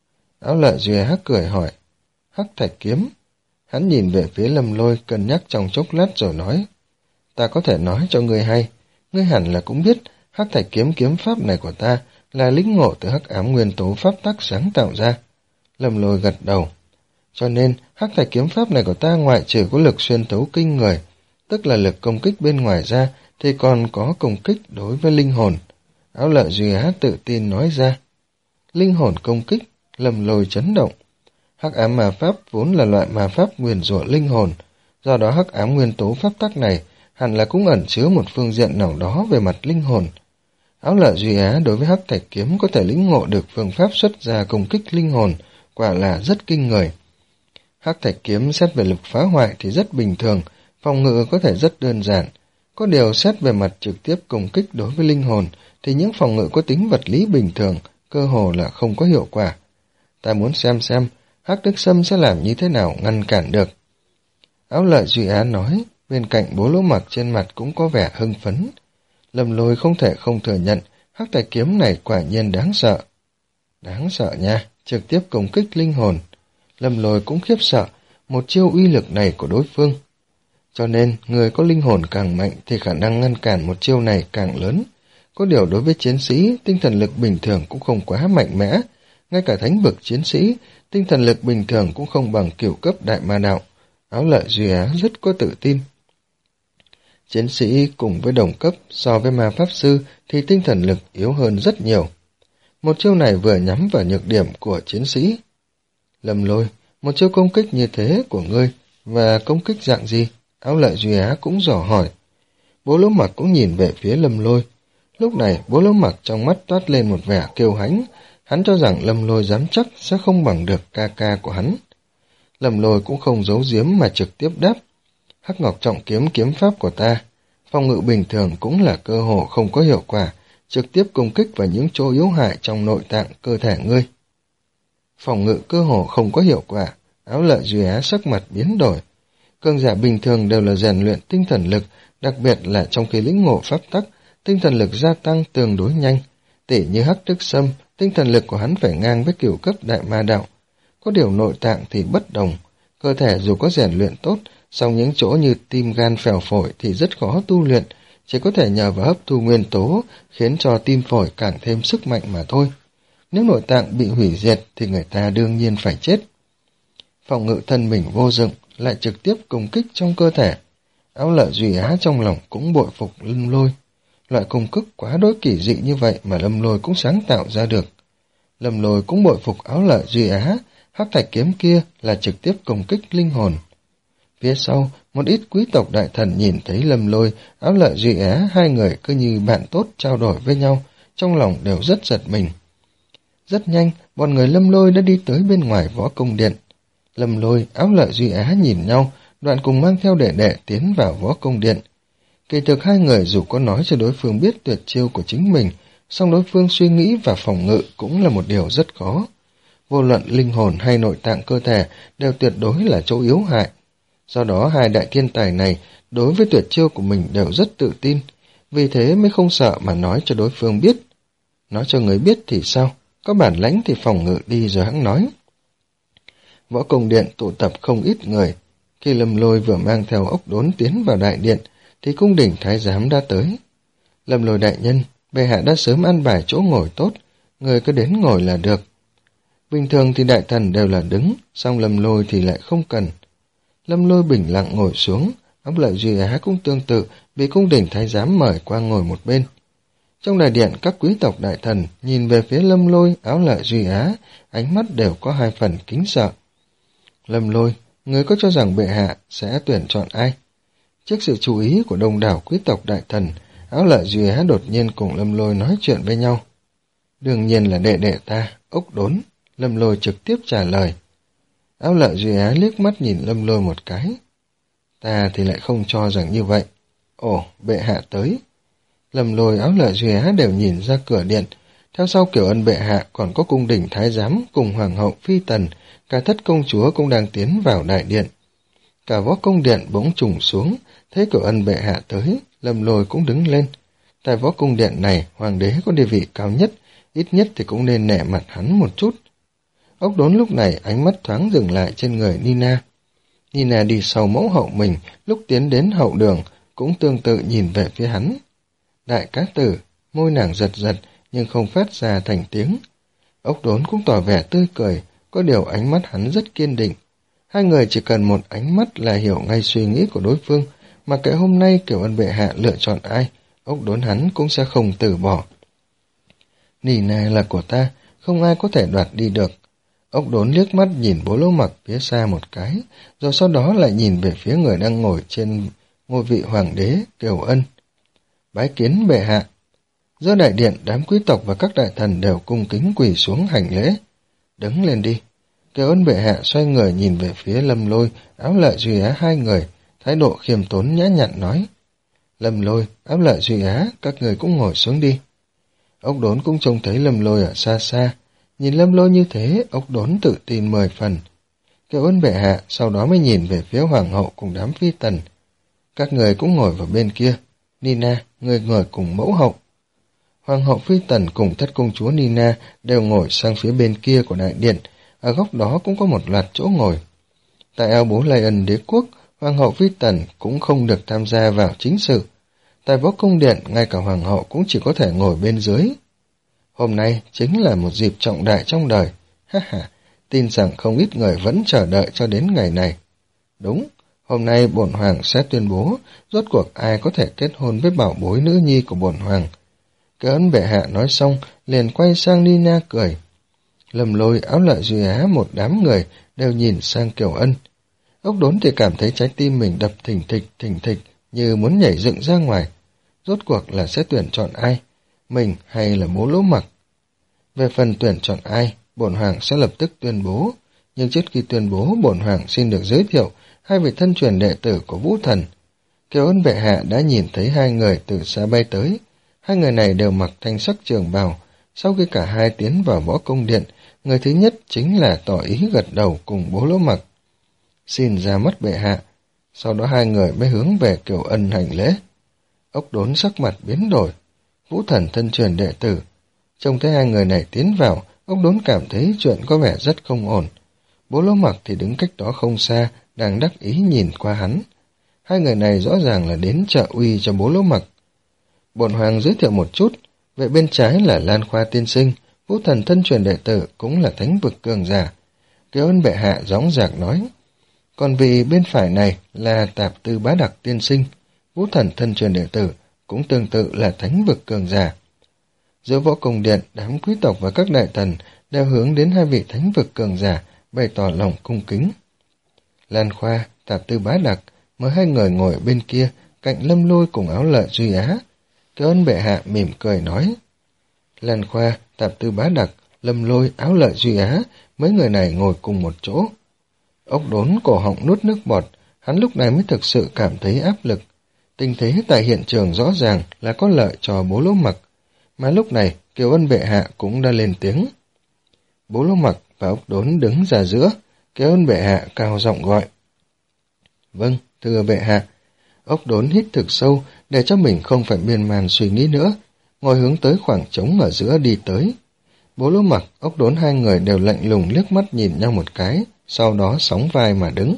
[SPEAKER 1] Áo Lợi Duy Á cười hỏi. Hắc Thạch Kiếm. Hắn nhìn về phía Lâm Lôi cân nhắc trong chốc lát rồi nói. Ta có thể nói cho ngươi hay, ngươi hẳn là cũng biết Hắc Thạch Kiếm kiếm pháp này của ta là lĩnh ngộ từ Hắc Ám Nguyên Tố pháp tắc sáng tạo ra. Lâm Lôi gật đầu. Cho nên Hắc Thạch Kiếm pháp này của ta ngoại trừ có lực xuyên thấu kinh người, tức là lực công kích bên ngoài ra, thì còn có công kích đối với linh hồn. Áo Lợi Duy Á tự tin nói ra. Linh hồn công kích. Lâm Lôi chấn động. Hắc ám ma pháp vốn là loại ma pháp nguyền rủa linh hồn, do đó Hắc Ám Nguyên Tố pháp tắc này hẳn là cũng ẩn chứa một phương diện nào đó về mặt linh hồn. Áo Lợi Duy Á đối với Hắc Thạch Kiếm có thể lĩnh ngộ được phương pháp xuất ra công kích linh hồn, quả là rất kinh người. Hắc thạch kiếm xét về lực phá hoại thì rất bình thường, phòng ngự có thể rất đơn giản. Có điều xét về mặt trực tiếp công kích đối với linh hồn thì những phòng ngự có tính vật lý bình thường cơ hồ là không có hiệu quả. Ta muốn xem xem Hắc Đức Sâm sẽ làm như thế nào ngăn cản được. Áo Lợi Duy Á nói, bên cạnh Bố Lỗ Mặc trên mặt cũng có vẻ hưng phấn. Lâm Lôi không thể không thừa nhận hắc thạch kiếm này quả nhiên đáng sợ. Đáng sợ nha, trực tiếp công kích linh hồn. Lâm Lôi cũng khiếp sợ một chiêu uy lực này của đối phương. Cho nên, người có linh hồn càng mạnh thì khả năng ngăn cản một chiêu này càng lớn. Có điều đối với chiến sĩ, tinh thần lực bình thường cũng không quá mạnh mẽ. Ngay cả thánh vực chiến sĩ, tinh thần lực bình thường cũng không bằng cửu cấp đại ma đạo. Áo Lợi Duy Á rất có tự tin. Chiến sĩ cùng với đồng cấp so với ma pháp sư thì tinh thần lực yếu hơn rất nhiều. Một chiêu này vừa nhắm vào nhược điểm của chiến sĩ. Lâm Lôi, một chiêu công kích như thế của ngươi và công kích dạng gì? Áo Lợi Duy Á cũng dò hỏi. Bố Lỗ Mặc cũng nhìn về phía Lâm Lôi. Lúc này Bố Lỗ Mặc trong mắt toát lên một vẻ kiêu hãnh. Hắn cho rằng Lâm Lôi dám chắc sẽ không bằng được ca ca của hắn. Lâm Lôi cũng không giấu giếm mà trực tiếp đáp. Hắc Ngọc Trọng Kiếm kiếm pháp của ta, phòng ngự bình thường cũng là cơ hồ không có hiệu quả, trực tiếp công kích vào những chỗ yếu hại trong nội tạng cơ thể ngươi. Phòng ngự cơ hồ không có hiệu quả, Áo Lợi Duy Á sắc mặt biến đổi. Cường giả bình thường đều là rèn luyện tinh thần lực, đặc biệt là trong khi lĩnh ngộ pháp tắc, tinh thần lực gia tăng tương đối nhanh. Tỉ như Hắc Đức Sâm, tinh thần lực của hắn phải ngang với cửu cấp đại ma đạo. Có điều nội tạng thì bất đồng, cơ thể dù có rèn luyện tốt, song những chỗ như tim gan phèo phổi thì rất khó tu luyện, chỉ có thể nhờ vào hấp thu nguyên tố khiến cho tim phổi càng thêm sức mạnh mà thôi. Nếu nội tạng bị hủy diệt thì người ta đương nhiên phải chết. Phòng ngự thân mình vô dụng lại trực tiếp công kích trong cơ thể. Áo Lợi Duy Á trong lòng cũng bội phục Lâm Lôi. Loại công kích quá đối kỳ dị như vậy mà Lâm Lôi cũng sáng tạo ra được. Lâm Lôi cũng bội phục Áo Lợi Duy Á, hắc thạch kiếm kia là trực tiếp công kích linh hồn. Phía sau, một ít quý tộc đại thần nhìn thấy Lâm Lôi, Áo Lợi Duy Á, hai người cứ như bạn tốt trao đổi với nhau, trong lòng đều rất giật mình. Rất nhanh, bọn người Lâm Lôi đã đi tới bên ngoài võ công điện. Lâm Lôi, Áo Lợi Duy Á nhìn nhau, đoạn cùng mang theo đệ đệ tiến vào võ công điện. Kỳ thực hai người dù có nói cho đối phương biết tuyệt chiêu của chính mình, song đối phương suy nghĩ và phòng ngự cũng là một điều rất khó. Vô luận linh hồn hay nội tạng cơ thể đều tuyệt đối là chỗ yếu hại. Do đó hai đại thiên tài này đối với tuyệt chiêu của mình đều rất tự tin, vì thế mới không sợ mà nói cho đối phương biết. Nói cho người biết thì sao, có bản lãnh thì phòng ngự đi rồi hẵng nói. Võ công điện tụ tập không ít người. Khi Lâm Lôi vừa mang theo ốc đốn tiến vào đại điện thì cung đình thái giám đã tới. Lâm Lôi đại nhân, bệ hạ đã sớm ăn bài chỗ ngồi tốt, người cứ đến ngồi là được. Bình thường thì đại thần đều là đứng, song Lâm Lôi thì lại không cần. Lâm Lôi bình lặng ngồi xuống, Áo Lợi Duy Á cũng tương tự bị cung đình thái giám mời qua ngồi một bên. Trong đại điện các quý tộc đại thần nhìn về phía Lâm Lôi, Áo Lợi Duy Á, ánh mắt đều có hai phần kính sợ. Lâm Lôi, người có cho rằng bệ hạ sẽ tuyển chọn ai? Trước sự chú ý của đông đảo quý tộc đại thần, Áo Lợi Duy Á đột nhiên cùng Lâm Lôi nói chuyện với nhau. Đương nhiên là đệ đệ ta, Ốc Đốn. Lâm Lôi trực tiếp trả lời. Áo Lợi Duy Á liếc mắt nhìn Lâm Lôi một cái. Ta thì lại không cho rằng như vậy. Ồ, bệ hạ tới. Lâm Lôi, Áo Lợi Duy Á đều nhìn ra cửa điện. Theo sau Kiều Ân bệ hạ còn có cung đình thái giám cùng hoàng hậu phi tần, cả thất công chúa cũng đang tiến vào đại điện. Cả võ công điện bỗng trùng xuống, thấy Kiều Ân bệ hạ tới, Lâm Lôi cũng đứng lên. Tại võ cung điện này, hoàng đế có địa vị cao nhất, ít nhất thì cũng nên nể mặt hắn một chút. Ốc Đốn lúc này ánh mắt thoáng dừng lại trên người Nina. Nina đi sau mẫu hậu mình, lúc tiến đến hậu đường, cũng tương tự nhìn về phía hắn. Đại cá tử, môi nàng giật giật, nhưng không phát ra thành tiếng. Ốc Đốn cũng tỏ vẻ tươi cười, có điều ánh mắt hắn rất kiên định. Hai người chỉ cần một ánh mắt là hiểu ngay suy nghĩ của đối phương, mà kể hôm nay Kiều Ân bệ hạ lựa chọn ai, Ốc Đốn hắn cũng sẽ không từ bỏ. Nina là của ta, không ai có thể đoạt đi được. Ốc Đốn liếc mắt nhìn Bố Lỗ Mặc phía xa một cái, rồi sau đó lại nhìn về phía người đang ngồi trên ngôi vị hoàng đế, Kiều Ân. Bái kiến bệ hạ. Giữa đại điện, đám quý tộc và các đại thần đều cung kính quỳ xuống hành lễ. Đứng lên đi. Kiều Ân bệ hạ xoay người nhìn về phía Lâm Lôi, Áo Lợi Duy Á hai người, thái độ khiêm tốn nhã nhặn nói: Lâm Lôi, Áo Lợi Duy Á, các người cũng ngồi xuống đi. Ốc Đốn cũng trông thấy Lâm Lôi ở xa xa, nhìn Lâm Lôi như thế, Ốc Đốn tự tin mười phần. Kiều Ân bệ hạ sau đó mới nhìn về phía hoàng hậu cùng đám phi tần. Các người cũng ngồi vào bên kia. Nina, người ngồi cùng mẫu hậu. Hoàng hậu phi tần cùng thất công chúa Nina đều ngồi sang phía bên kia của đại điện, ở góc đó cũng có một loạt chỗ ngồi. Tại ao bố Lion đế quốc, hoàng hậu phi tần cũng không được tham gia vào chính sự. Tại võ cung điện, ngay cả hoàng hậu cũng chỉ có thể ngồi bên dưới. Hôm nay chính là một dịp trọng đại trong đời. Ha ha, tin rằng không ít người vẫn chờ đợi cho đến ngày này. Đúng, hôm nay bổn hoàng sẽ tuyên bố rốt cuộc ai có thể kết hôn với bảo bối nữ nhi của bổn hoàng. Kiều Ân bệ hạ nói xong, liền quay sang Nina cười. Lâm Lôi, Áo Lợi Duy Á, một đám người đều nhìn sang Kiều Ân. Ốc Đốn thì cảm thấy trái tim mình đập thình thịch thình thịch như muốn nhảy dựng ra ngoài. Rốt cuộc là sẽ tuyển chọn ai, mình hay là Bố Lỗ Mặc? Về phần tuyển chọn ai, bổn hoàng sẽ lập tức tuyên bố, nhưng trước khi tuyên bố, bổn hoàng xin được giới thiệu hai vị thân truyền đệ tử của Vũ Thần. Kiều Ân bệ hạ đã nhìn thấy hai người từ xa bay tới. Hai người này đều mặc thanh sắc trường bào. Sau khi cả hai tiến vào võ công điện, người thứ nhất chính là tỏ ý gật đầu cùng Bố Lỗ Mặc. Xin ra mắt bệ hạ. Sau đó hai người mới hướng về Kiều Ân hành lễ. Ốc Đốn sắc mặt biến đổi. Vũ Thần thân truyền đệ tử. Trông thấy hai người này tiến vào, Ốc Đốn cảm thấy chuyện có vẻ rất không ổn. Bố Lỗ Mặc thì đứng cách đó không xa, đang đắc ý nhìn qua hắn. Hai người này rõ ràng là đến trợ uy cho Bố Lỗ Mặc. Bổn hoàng giới thiệu một chút, về bên trái là Lan Khoa tiên sinh, Vũ Thần thân truyền đệ tử cũng là thánh vực cường giả. Kiều Ân bệ hạ dõng dạc nói. Còn vì bên phải này là Tạp Tư Bá Đặc tiên sinh, Vũ Thần thân truyền đệ tử cũng tương tự là thánh vực cường giả. Giữa võ cung điện, đám quý tộc và các đại thần đều hướng đến hai vị thánh vực cường giả, bày tỏ lòng cung kính. Lan Khoa, Tạp Tư Bá Đặc mời hai người ngồi bên kia, cạnh Lâm Lôi cùng Áo Lợi Duy Á. Kiều Ân bệ hạ mỉm cười nói. Lan Khoa, Tạp Tư Bá Đặc, Lâm Lôi, Áo Lợi Duy Á, mấy người này ngồi cùng một chỗ. Ốc Đốn cổ họng nuốt nước bọt, hắn lúc này mới thực sự cảm thấy áp lực. Tình thế tại hiện trường rõ ràng là có lợi cho Bố Lỗ Mặc, mà lúc này Kiều Ân bệ hạ cũng đã lên tiếng. Bố Lỗ Mặc và Ốc Đốn đứng ra giữa, Kiều Ân bệ hạ cao giọng gọi. Vâng, thưa bệ hạ. Ốc Đốn hít thực sâu để cho mình không phải miên man suy nghĩ nữa, ngồi hướng tới khoảng trống ở giữa đi tới. Bố Lỗ Mặc, Ốc Đốn hai người đều lạnh lùng liếc mắt nhìn nhau một cái, sau đó sóng vai mà đứng.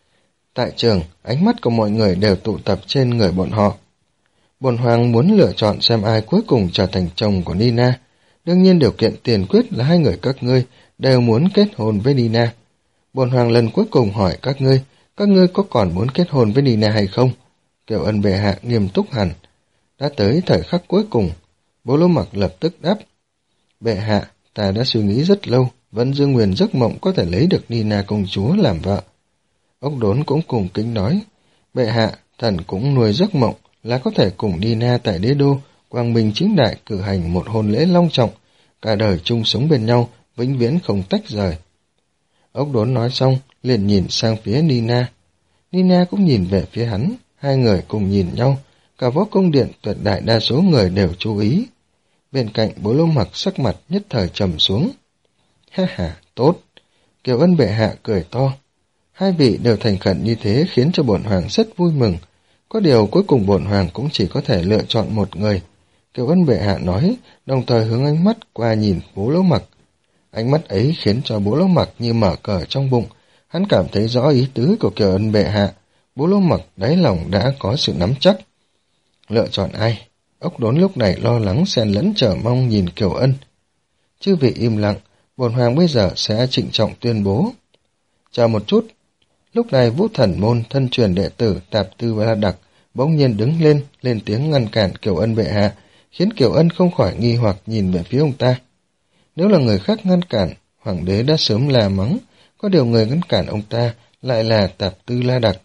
[SPEAKER 1] Tại trường, ánh mắt của mọi người đều tụ tập trên người bọn họ. Bổn hoàng muốn lựa chọn xem ai cuối cùng trở thành chồng của Nina. Đương nhiên điều kiện tiền quyết là hai người các ngươi đều muốn kết hôn với Nina. Bổn hoàng lần cuối cùng hỏi các ngươi, các ngươi có còn muốn kết hôn với Nina hay không? Kiều Ân bệ hạ nghiêm túc hẳn. Đã tới thời khắc cuối cùng, Bố Lỗ Mặc lập tức đáp. Bệ hạ, ta đã suy nghĩ rất lâu, vẫn giữ nguyên giấc mộng có thể lấy được Nina công chúa làm vợ. Ốc Đốn cũng cùng kính nói. Bệ hạ, thần cũng nuôi giấc mộng là có thể cùng Nina tại đế đô, quang minh chính đại cử hành một hôn lễ long trọng, cả đời chung sống bên nhau, vĩnh viễn không tách rời. Ốc Đốn nói xong, liền nhìn sang phía Nina. Nina cũng nhìn về phía hắn, hai người cùng nhìn nhau, cả võ cung điện tuyệt đại đa số người đều chú ý. Bên cạnh Bố Lỗ Mặc sắc mặt nhất thời trầm xuống. Ha ha, tốt. Kiều Ân bệ hạ cười to. Hai vị đều thành khẩn như thế khiến cho bổn hoàng rất vui mừng. Có điều cuối cùng bổn hoàng cũng chỉ có thể lựa chọn một người. Kiều Ân bệ hạ nói, đồng thời hướng ánh mắt qua nhìn Bố Lỗ Mặc. Ánh mắt ấy khiến cho Bố Lỗ Mặc như mở cờ trong bụng. Hắn cảm thấy rõ ý tứ của Kiều Ân bệ hạ. Bố Lỗ Mặc đáy lòng đã có sự nắm chắc. Lựa chọn ai? Ốc Đốn lúc này lo lắng xen lẫn chờ mong nhìn Kiều Ân. Chư vị im lặng, bổn hoàng bây giờ sẽ trịnh trọng tuyên bố. Chờ một chút. Lúc này Vũ Thần môn thân truyền đệ tử Tạp Tư Bá Đặc bỗng nhiên đứng lên, lên tiếng ngăn cản Kiều Ân bệ hạ, khiến Kiều Ân không khỏi nghi hoặc nhìn về phía ông ta. Nếu là người khác ngăn cản, hoàng đế đã sớm la mắng, có điều người ngăn cản ông ta lại là Tạp Tư La Đặc.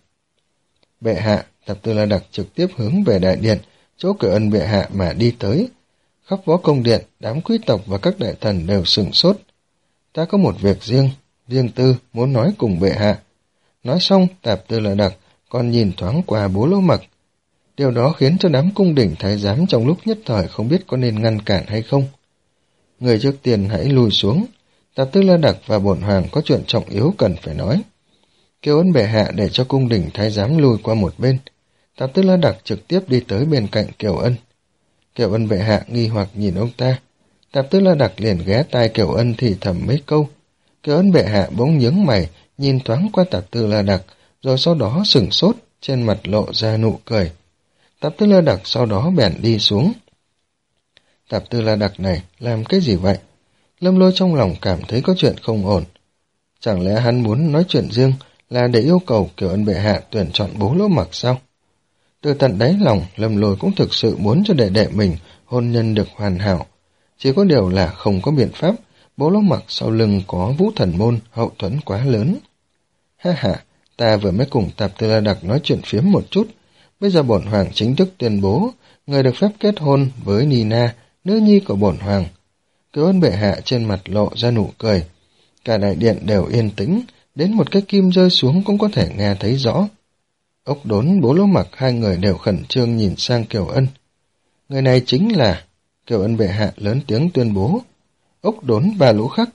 [SPEAKER 1] Bệ hạ, Tạp Tư La Đặc trực tiếp hướng về đại điện, chỗ Kiều Ân bệ hạ mà đi tới. Khắp võ công điện, đám quý tộc và các đại thần đều sửng sốt. Ta có một việc riêng, riêng tư muốn nói cùng bệ hạ. Nói xong, Tạp Tư La Đặc còn nhìn thoáng qua Bố Lỗ Mặc. Điều đó khiến cho đám cung đình thái giám trong lúc nhất thời không biết có nên ngăn cản hay không. Người trước tiên hãy lùi xuống. Tạp Tư La Đặc và bổn hoàng có chuyện trọng yếu cần phải nói. Kêu ấn bệ hạ để cho cung đình thái giám lùi qua một bên. Tạp Tư La Đặc trực tiếp đi tới bên cạnh Kiều Ân. Kiều Ân bệ hạ nghi hoặc nhìn ông ta. Tạp Tư La Đặc liền ghé tai Kiều Ân thì thầm mấy câu. Kiều Ân bệ hạ bỗng nhướng mày, nhìn thoáng qua Tạp Tư La Đặc, rồi sau đó sửng sốt, trên mặt lộ ra nụ cười. Tạp Tư La Đặc sau đó bèn đi xuống. Tạp Tư La Đặc này làm cái gì vậy? Lâm Lôi trong lòng cảm thấy có chuyện không ổn. Chẳng lẽ hắn muốn nói chuyện riêng là để yêu cầu Kiều Ân bệ hạ tuyển chọn Bố Lỗ Mặc sao? Từ tận đáy lòng, Lâm Lôi cũng thực sự muốn cho đệ đệ mình hôn nhân được hoàn hảo. Chỉ có điều là không có biện pháp, Bố Lỗ Mặc sau lưng có Vũ Thần Môn hậu thuẫn quá lớn. Ha ha, ta vừa mới cùng Tạp Tư La Đặc nói chuyện phiếm một chút, bây giờ bổn hoàng chính thức tuyên bố người được phép kết hôn với Nina, nữ nhi của bổn hoàng. Kiều Ân bệ hạ trên mặt lộ ra nụ cười. Cả đại điện đều yên tĩnh, đến một cái kim rơi xuống cũng có thể nghe thấy rõ. Ốc Đốn, Bố Lỗ Mặc hai người đều khẩn trương nhìn sang Kiều Ân. Người này chính là... Kiều Ân bệ hạ lớn tiếng tuyên bố. Ốc Đốn Ba Lỗ Khắc.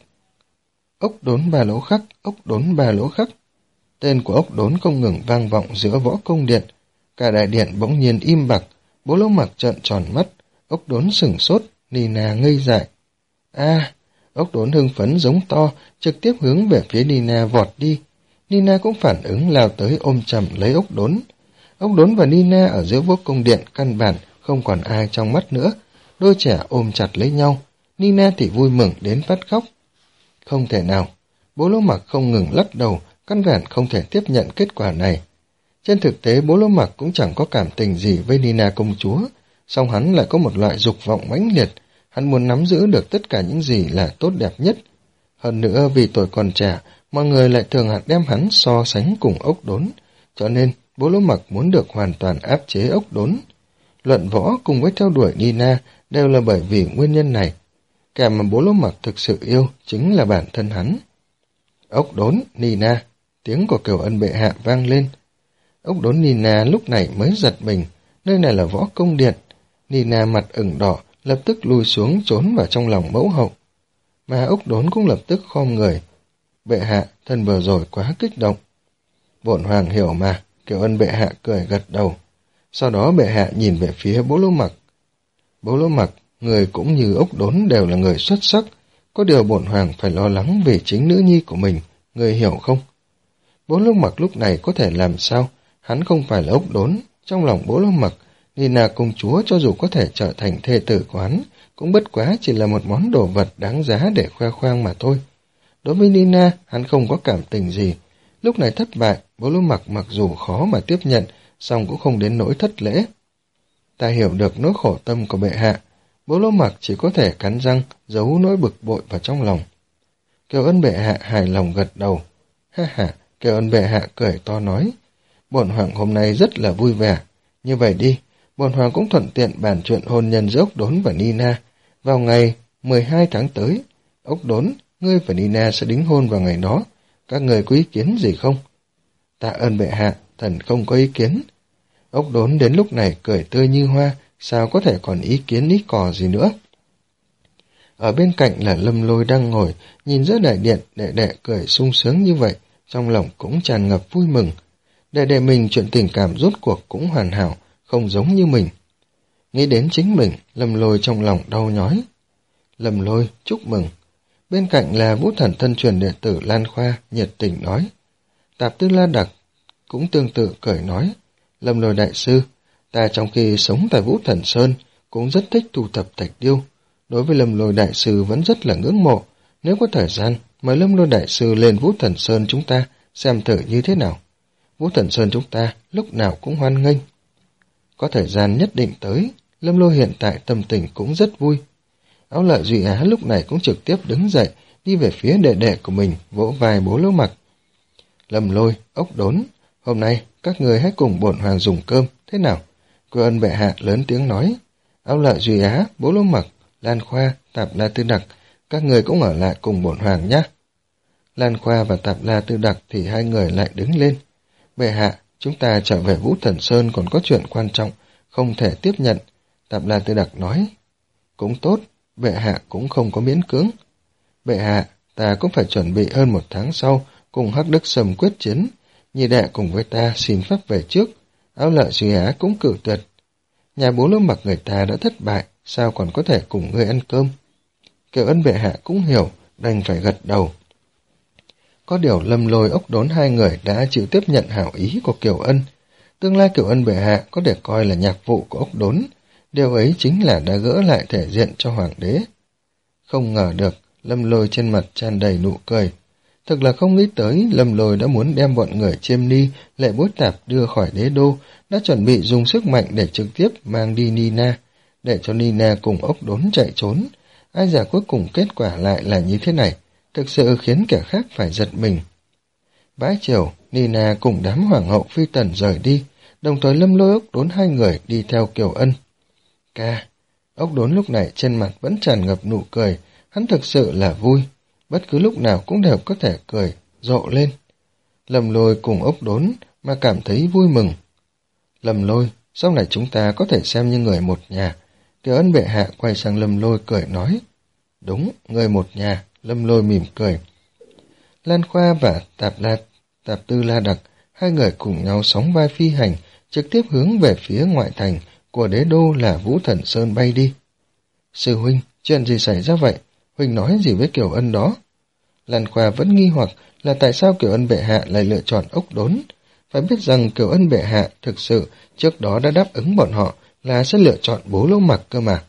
[SPEAKER 1] Ốc Đốn Ba Lỗ Khắc, Ốc Đốn Ba Lỗ Khắc. Tên của Ốc Đốn không ngừng vang vọng giữa võ công điện. Cả đại điện bỗng nhiên im bặt. Bố Lỗ Mặc trợn tròn mắt. Ốc Đốn sửng sốt, Nina ngây dại. A, Ốc Đốn hưng phấn giống to, trực tiếp hướng về phía Nina vọt đi. Nina cũng phản ứng lao tới ôm chầm lấy Ốc Đốn. Ốc Đốn và Nina ở giữa vô công điện căn bản không còn ai trong mắt nữa. Đôi trẻ ôm chặt lấy nhau. Nina thì vui mừng đến phát khóc. Không thể nào. Bố Lỗ Mặc không ngừng lắc đầu, căn bản không thể tiếp nhận kết quả này. Trên thực tế Bố Lỗ Mặc cũng chẳng có cảm tình gì với Nina công chúa, song hắn lại có một loại dục vọng mãnh liệt. Hắn muốn nắm giữ được tất cả những gì là tốt đẹp nhất. Hơn nữa vì tuổi còn trẻ, mọi người lại thường hạt đem hắn so sánh cùng Ốc Đốn, cho nên Bố Lỗ Mặc muốn được hoàn toàn áp chế Ốc Đốn. Luận võ cùng với theo đuổi Nina đều là bởi vì nguyên nhân này. Kẻ mà Bố Lỗ Mặc thực sự yêu chính là bản thân hắn. Ốc Đốn, Nina, tiếng của Kiều Ân bệ hạ vang lên. Ốc Đốn Nina lúc này mới giật mình, nơi này là võ công điện. Nina mặt ửng đỏ, lập tức lùi xuống trốn vào trong lòng mẫu hậu. Mà Ốc Đốn cũng lập tức khom người. Bệ hạ, thân vừa rồi quá kích động. Bổn hoàng hiểu mà, Kiều Ân bệ hạ cười gật đầu. Sau đó bệ hạ nhìn về phía Bố Lỗ Mặc. Bố Lỗ Mặc, người cũng như Ốc Đốn đều là người xuất sắc, có điều bổn hoàng phải lo lắng về chính nữ nhi của mình, người hiểu không? Bố Lỗ Mặc lúc này có thể làm sao? Hắn không phải là Ốc Đốn. Trong lòng Bố Lỗ Mặc, Nina công chúa cho dù có thể trở thành thê tử của hắn, cũng bất quá chỉ là một món đồ vật đáng giá để khoe khoang mà thôi. Đối với Nina, hắn không có cảm tình gì. Lúc này thất bại, Bố Lỗ Mặc mặc dù khó mà tiếp nhận, song cũng không đến nỗi thất lễ. Ta hiểu được nỗi khổ tâm của bệ hạ. Bố Lỗ Mặc chỉ có thể cắn răng, giấu nỗi bực bội vào trong lòng. Kiều Ân bệ hạ hài lòng gật đầu. Ha ha, Kiều Ân bệ hạ cười to nói. Bổn hoàng hôm nay rất là vui vẻ. Như vậy đi, bổn hoàng cũng thuận tiện bàn chuyện hôn nhân giữa Ốc Đốn và Nina. Vào ngày mười hai tháng tới, Ốc Đốn, ngươi và Nina sẽ đính hôn vào ngày đó. Các người có ý kiến gì không? Tạ ơn bệ hạ, thần không có ý kiến. Ốc Đốn đến lúc này cười tươi như hoa, sao có thể còn ý kiến ý cò gì nữa. Ở bên cạnh là Lâm Lôi đang ngồi, nhìn giữa đại điện, đệ đệ cười sung sướng như vậy, trong lòng cũng tràn ngập vui mừng. Đệ đệ mình chuyện tình cảm rốt cuộc cũng hoàn hảo, không giống như mình. Nghĩ đến chính mình, Lâm Lôi trong lòng đau nhói. Lâm Lôi, chúc mừng. Bên cạnh là Vũ Thần thân truyền đệ tử Lan Khoa, nhiệt tình nói. Tạp Tư La Đặc cũng tương tự cười nói. Lâm Lôi đại sư, ta trong khi sống tại Vũ Thần Sơn, cũng rất thích tu tập thạch điêu. Đối với Lâm Lôi đại sư vẫn rất là ngưỡng mộ. Nếu có thời gian, mời Lâm Lôi đại sư lên Vũ Thần Sơn chúng ta xem thử như thế nào. Vũ Thần Sơn chúng ta lúc nào cũng hoan nghênh. Có thời gian nhất định tới, Lâm Lôi hiện tại tâm tình cũng rất vui. Áo Lợi Duy Á lúc này cũng trực tiếp đứng dậy, đi về phía đệ đệ của mình, vỗ vai Bố Lỗ Mặc. Lâm Lôi, Ốc Đốn, hôm nay các người hãy cùng bổn hoàng dùng cơm, thế nào? Kiều Ân bệ hạ lớn tiếng nói. Áo Lợi Duy Á, Bố Lỗ Mặc, Lan Khoa, Tạp La Tư Đặc, các người cũng ở lại cùng bổn hoàng nhé. Lan Khoa và Tạp La Tư Đặc thì hai người lại đứng lên. Bệ hạ, chúng ta trở về Vũ Thần Sơn còn có chuyện quan trọng, không thể tiếp nhận. Tạp La Tư Đặc nói. Cũng tốt, bệ hạ cũng không có miễn cưỡng. Bệ hạ, ta cũng phải chuẩn bị hơn một tháng sau cùng Hắc Đức Sâm quyết chiến. Nhi đệ cùng với ta xin phép về trước. Áo Lợi Duy Á cũng cự tuyệt. Nhà bố lỗ mặc người ta đã thất bại, sao còn có thể cùng ngươi ăn cơm? Kiều Ân bệ hạ cũng hiểu, đành phải gật đầu. Có điều Lâm Lôi, Ốc Đốn hai người đã chịu tiếp nhận hảo ý của Kiều Ân. Tương lai Kiều Ân bệ hạ có thể coi là nhạc vụ của Ốc Đốn. Điều ấy chính là đã gỡ lại thể diện cho hoàng đế. Không ngờ được, Lâm Lôi trên mặt tràn đầy nụ cười. Thực là không nghĩ tới Lâm Lôi đã muốn đem bọn người Chiêm Ni, Lệ Bối Tạp đưa khỏi đế đô, đã chuẩn bị dùng sức mạnh để trực tiếp mang đi Nina, để cho Nina cùng Ốc Đốn chạy trốn. Ai giả cuối cùng kết quả lại là như thế này, thực sự khiến kẻ khác phải giật mình. Bãi chiều, Nina cùng đám hoàng hậu phi tần rời đi, đồng thời Lâm Lôi, Ốc Đốn hai người đi theo Kiều Ân. Ca, Ốc Đốn lúc này trên mặt vẫn tràn ngập nụ cười, hắn thực sự là vui, bất cứ lúc nào cũng đều có thể cười, rộ lên. Lâm Lôi cùng Ốc Đốn mà cảm thấy vui mừng. Lâm Lôi, sau này chúng ta có thể xem như người một nhà. Kiều Ân bệ hạ quay sang Lâm Lôi cười nói. Đúng, người một nhà, Lâm Lôi mỉm cười. Lan Khoa và Tạp La, Tạp Tư La Đặc, hai người cùng nhau sóng vai phi hành, trực tiếp hướng về phía ngoại thành của đế đô là Vũ Thần Sơn bay đi. Sư huynh, chuyện gì xảy ra vậy? Huynh nói gì với Kiều Ân đó? Lan Khoa vẫn nghi hoặc là tại sao Kiều Ân bệ hạ lại lựa chọn Ốc Đốn. Phải biết rằng Kiều Ân bệ hạ thực sự trước đó đã đáp ứng bọn họ là sẽ lựa chọn Bố Lỗ Mặc cơ mà.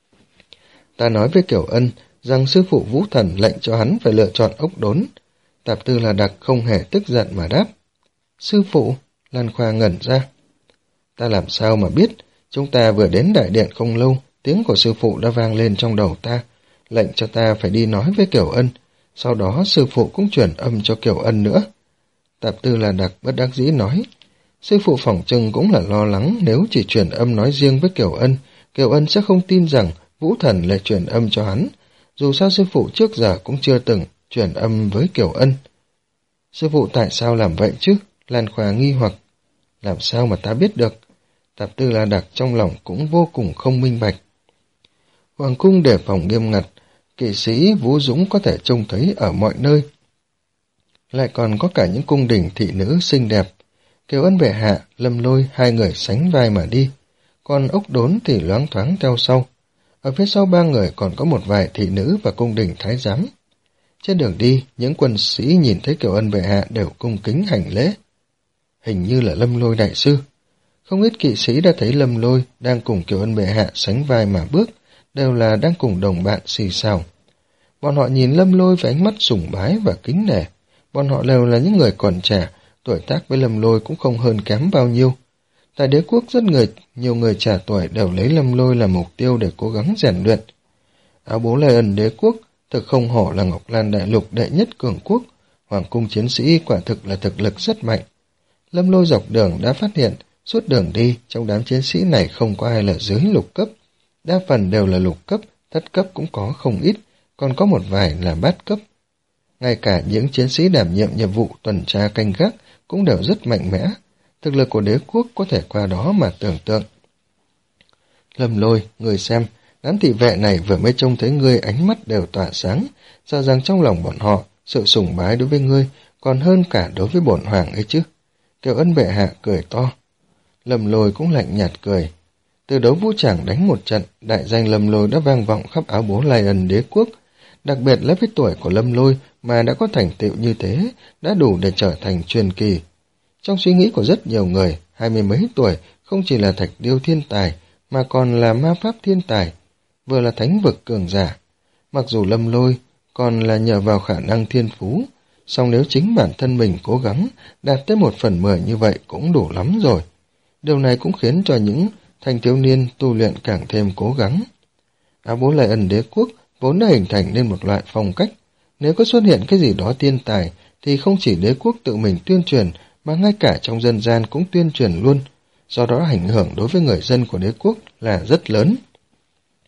[SPEAKER 1] Ta nói với Kiều Ân rằng sư phụ Vũ Thần lệnh cho hắn phải lựa chọn Ốc Đốn. Tạp Tư La Đặc không hề tức giận mà đáp. Sư phụ? Lan Khoa ngẩn ra. Ta làm sao mà biết, chúng ta vừa đến đại điện không lâu, tiếng của sư phụ đã vang lên trong đầu ta, lệnh cho ta phải đi nói với Kiều Ân, sau đó sư phụ cũng chuyển âm cho Kiều Ân nữa. Tạp Tư La Đặc bất đắc dĩ nói, sư phụ phỏng chừng cũng là lo lắng nếu chỉ chuyển âm nói riêng với Kiều Ân, Kiều Ân sẽ không tin rằng Vũ Thần lại chuyển âm cho hắn, dù sao sư phụ trước giờ cũng chưa từng chuyển âm với Kiều Ân. Sư phụ tại sao làm vậy chứ? Lan Khoa nghi hoặc. Làm sao mà ta biết được? Tạp Tư La Đặc trong lòng cũng vô cùng không minh bạch. Hoàng cung đề phòng nghiêm ngặt, kỵ sĩ Vũ Dũng có thể trông thấy ở mọi nơi. Lại còn có cả những cung đình thị nữ xinh đẹp. Kiều Ân bệ hạ, Lâm Lôi hai người sánh vai mà đi, còn Ốc Đốn thì loáng thoáng theo sau. Ở phía sau ba người còn có một vài thị nữ và cung đình thái giám. Trên đường đi, những quân sĩ nhìn thấy Kiều Ân bệ hạ đều cung kính hành lễ. Hình như là Lâm Lôi đại sư. Không ít kỵ sĩ đã thấy Lâm Lôi đang cùng Kiều Ân bệ hạ sánh vai mà bước, đều là đang cùng đồng bạn xì xào. Bọn họ nhìn Lâm Lôi với ánh mắt sùng bái và kính nể. Bọn họ đều là những người còn trẻ, tuổi tác với Lâm Lôi cũng không hơn kém bao nhiêu. Tại đế quốc rất người, nhiều người trẻ tuổi đều lấy Lâm Lôi là mục tiêu để cố gắng rèn luyện. Áo bố Lai Ân đế quốc thực không hổ là Ngọc Lan đại lục đệ nhất cường quốc, hoàng cung chiến sĩ quả thực là thực lực rất mạnh. Lâm Lôi dọc đường đã phát hiện, suốt đường đi trong đám chiến sĩ này không có ai là dưới lục cấp, đa phần đều là lục cấp, thất cấp cũng có không ít, còn có một vài là bát cấp. Ngay cả những chiến sĩ đảm nhiệm nhiệm vụ tuần tra canh gác cũng đều rất mạnh mẽ, thực lực của đế quốc có thể qua đó mà tưởng tượng. Lâm Lôi, người xem, đám thị vệ này vừa mới trông thấy ngươi ánh mắt đều tỏa sáng, sợ rằng trong lòng bọn họ, sự sùng bái đối với ngươi còn hơn cả đối với bổn hoàng ấy chứ. Kiều Ân bệ hạ cười to. Lâm Lôi cũng lạnh nhạt cười. Từ đấu vũ tràng đánh một trận, đại danh Lâm Lôi đã vang vọng khắp áo bố Lai Ân đế quốc. Đặc biệt là với tuổi của Lâm Lôi mà đã có thành tựu như thế, đã đủ để trở thành truyền kỳ. Trong suy nghĩ của rất nhiều người, hai mươi mấy tuổi không chỉ là thạch điêu thiên tài, mà còn là ma pháp thiên tài, vừa là thánh vực cường giả. Mặc dù Lâm Lôi còn là nhờ vào khả năng thiên phú, song nếu chính bản thân mình cố gắng đạt tới một phần mười như vậy cũng đủ lắm rồi. Điều này cũng khiến cho những thanh thiếu niên tu luyện càng thêm cố gắng. Áo bố Lai Ân đế quốc vốn đã hình thành nên một loại phong cách. Nếu có xuất hiện cái gì đó thiên tài, thì không chỉ đế quốc tự mình tuyên truyền, mà ngay cả trong dân gian cũng tuyên truyền luôn. Do đó ảnh hưởng đối với người dân của đế quốc là rất lớn.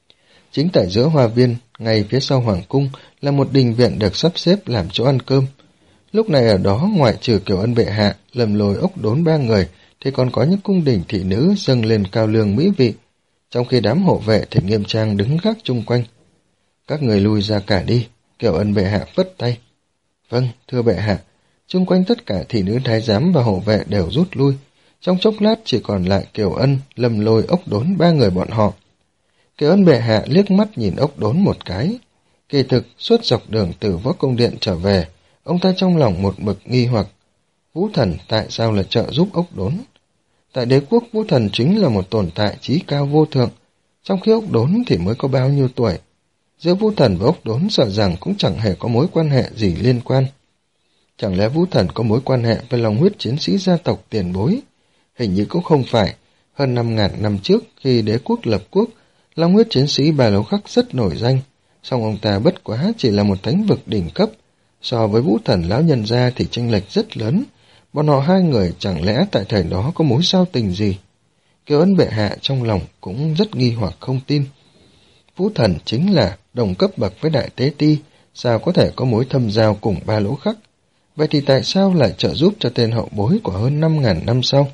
[SPEAKER 1] Chính tại giữa hoa viên, ngay phía sau hoàng cung, là một đình viện được sắp xếp làm chỗ ăn cơm. Lúc này ở đó ngoại trừ Kiều Ân bệ hạ, Lâm Lôi, Ốc Đốn ba người thì còn có những cung đình thị nữ dâng lên cao lương mỹ vị, trong khi đám hộ vệ thì nghiêm trang đứng gác chung quanh. Các người lui ra cả đi, Kiều Ân bệ hạ phất tay. Vâng, thưa bệ hạ. Chung quanh tất cả thị nữ thái giám và hộ vệ đều rút lui, trong chốc lát chỉ còn lại Kiều Ân, Lâm Lôi, Ốc Đốn ba người bọn họ. Kiều Ân bệ hạ liếc mắt nhìn Ốc Đốn một cái. Kỳ thực, suốt dọc đường từ Võ Cung Điện trở về, ông ta trong lòng một mực nghi hoặc. Vũ Thần tại sao lại trợ giúp Ốc Đốn? Tại đế quốc, Vũ Thần chính là một tồn tại trí cao vô thượng, trong khi Ốc Đốn thì mới có bao nhiêu tuổi. Giữa Vũ Thần và Ốc Đốn sợ rằng cũng chẳng hề có mối quan hệ gì liên quan. Chẳng lẽ Vũ Thần có mối quan hệ với lòng huyết chiến sĩ gia tộc tiền bối? Hình như cũng không phải. Hơn năm ngàn năm trước, khi đế quốc lập quốc, lòng huyết chiến sĩ Ba Lấu Khắc rất nổi danh, song ông ta bất quá chỉ là một thánh vực đỉnh cấp. So với Vũ Thần lão nhân gia thì chênh lệch rất lớn. Bọn họ hai người chẳng lẽ tại thời đó có mối giao tình gì? Kiều Ân bệ hạ trong lòng cũng rất nghi hoặc không tin. Vũ Thần chính là đồng cấp bậc với Đại Tế Ti, sao có thể có mối thâm giao cùng Ba Lỗ Khắc? Vậy thì tại sao lại trợ giúp cho tên hậu bối của hơn năm ngàn năm sau?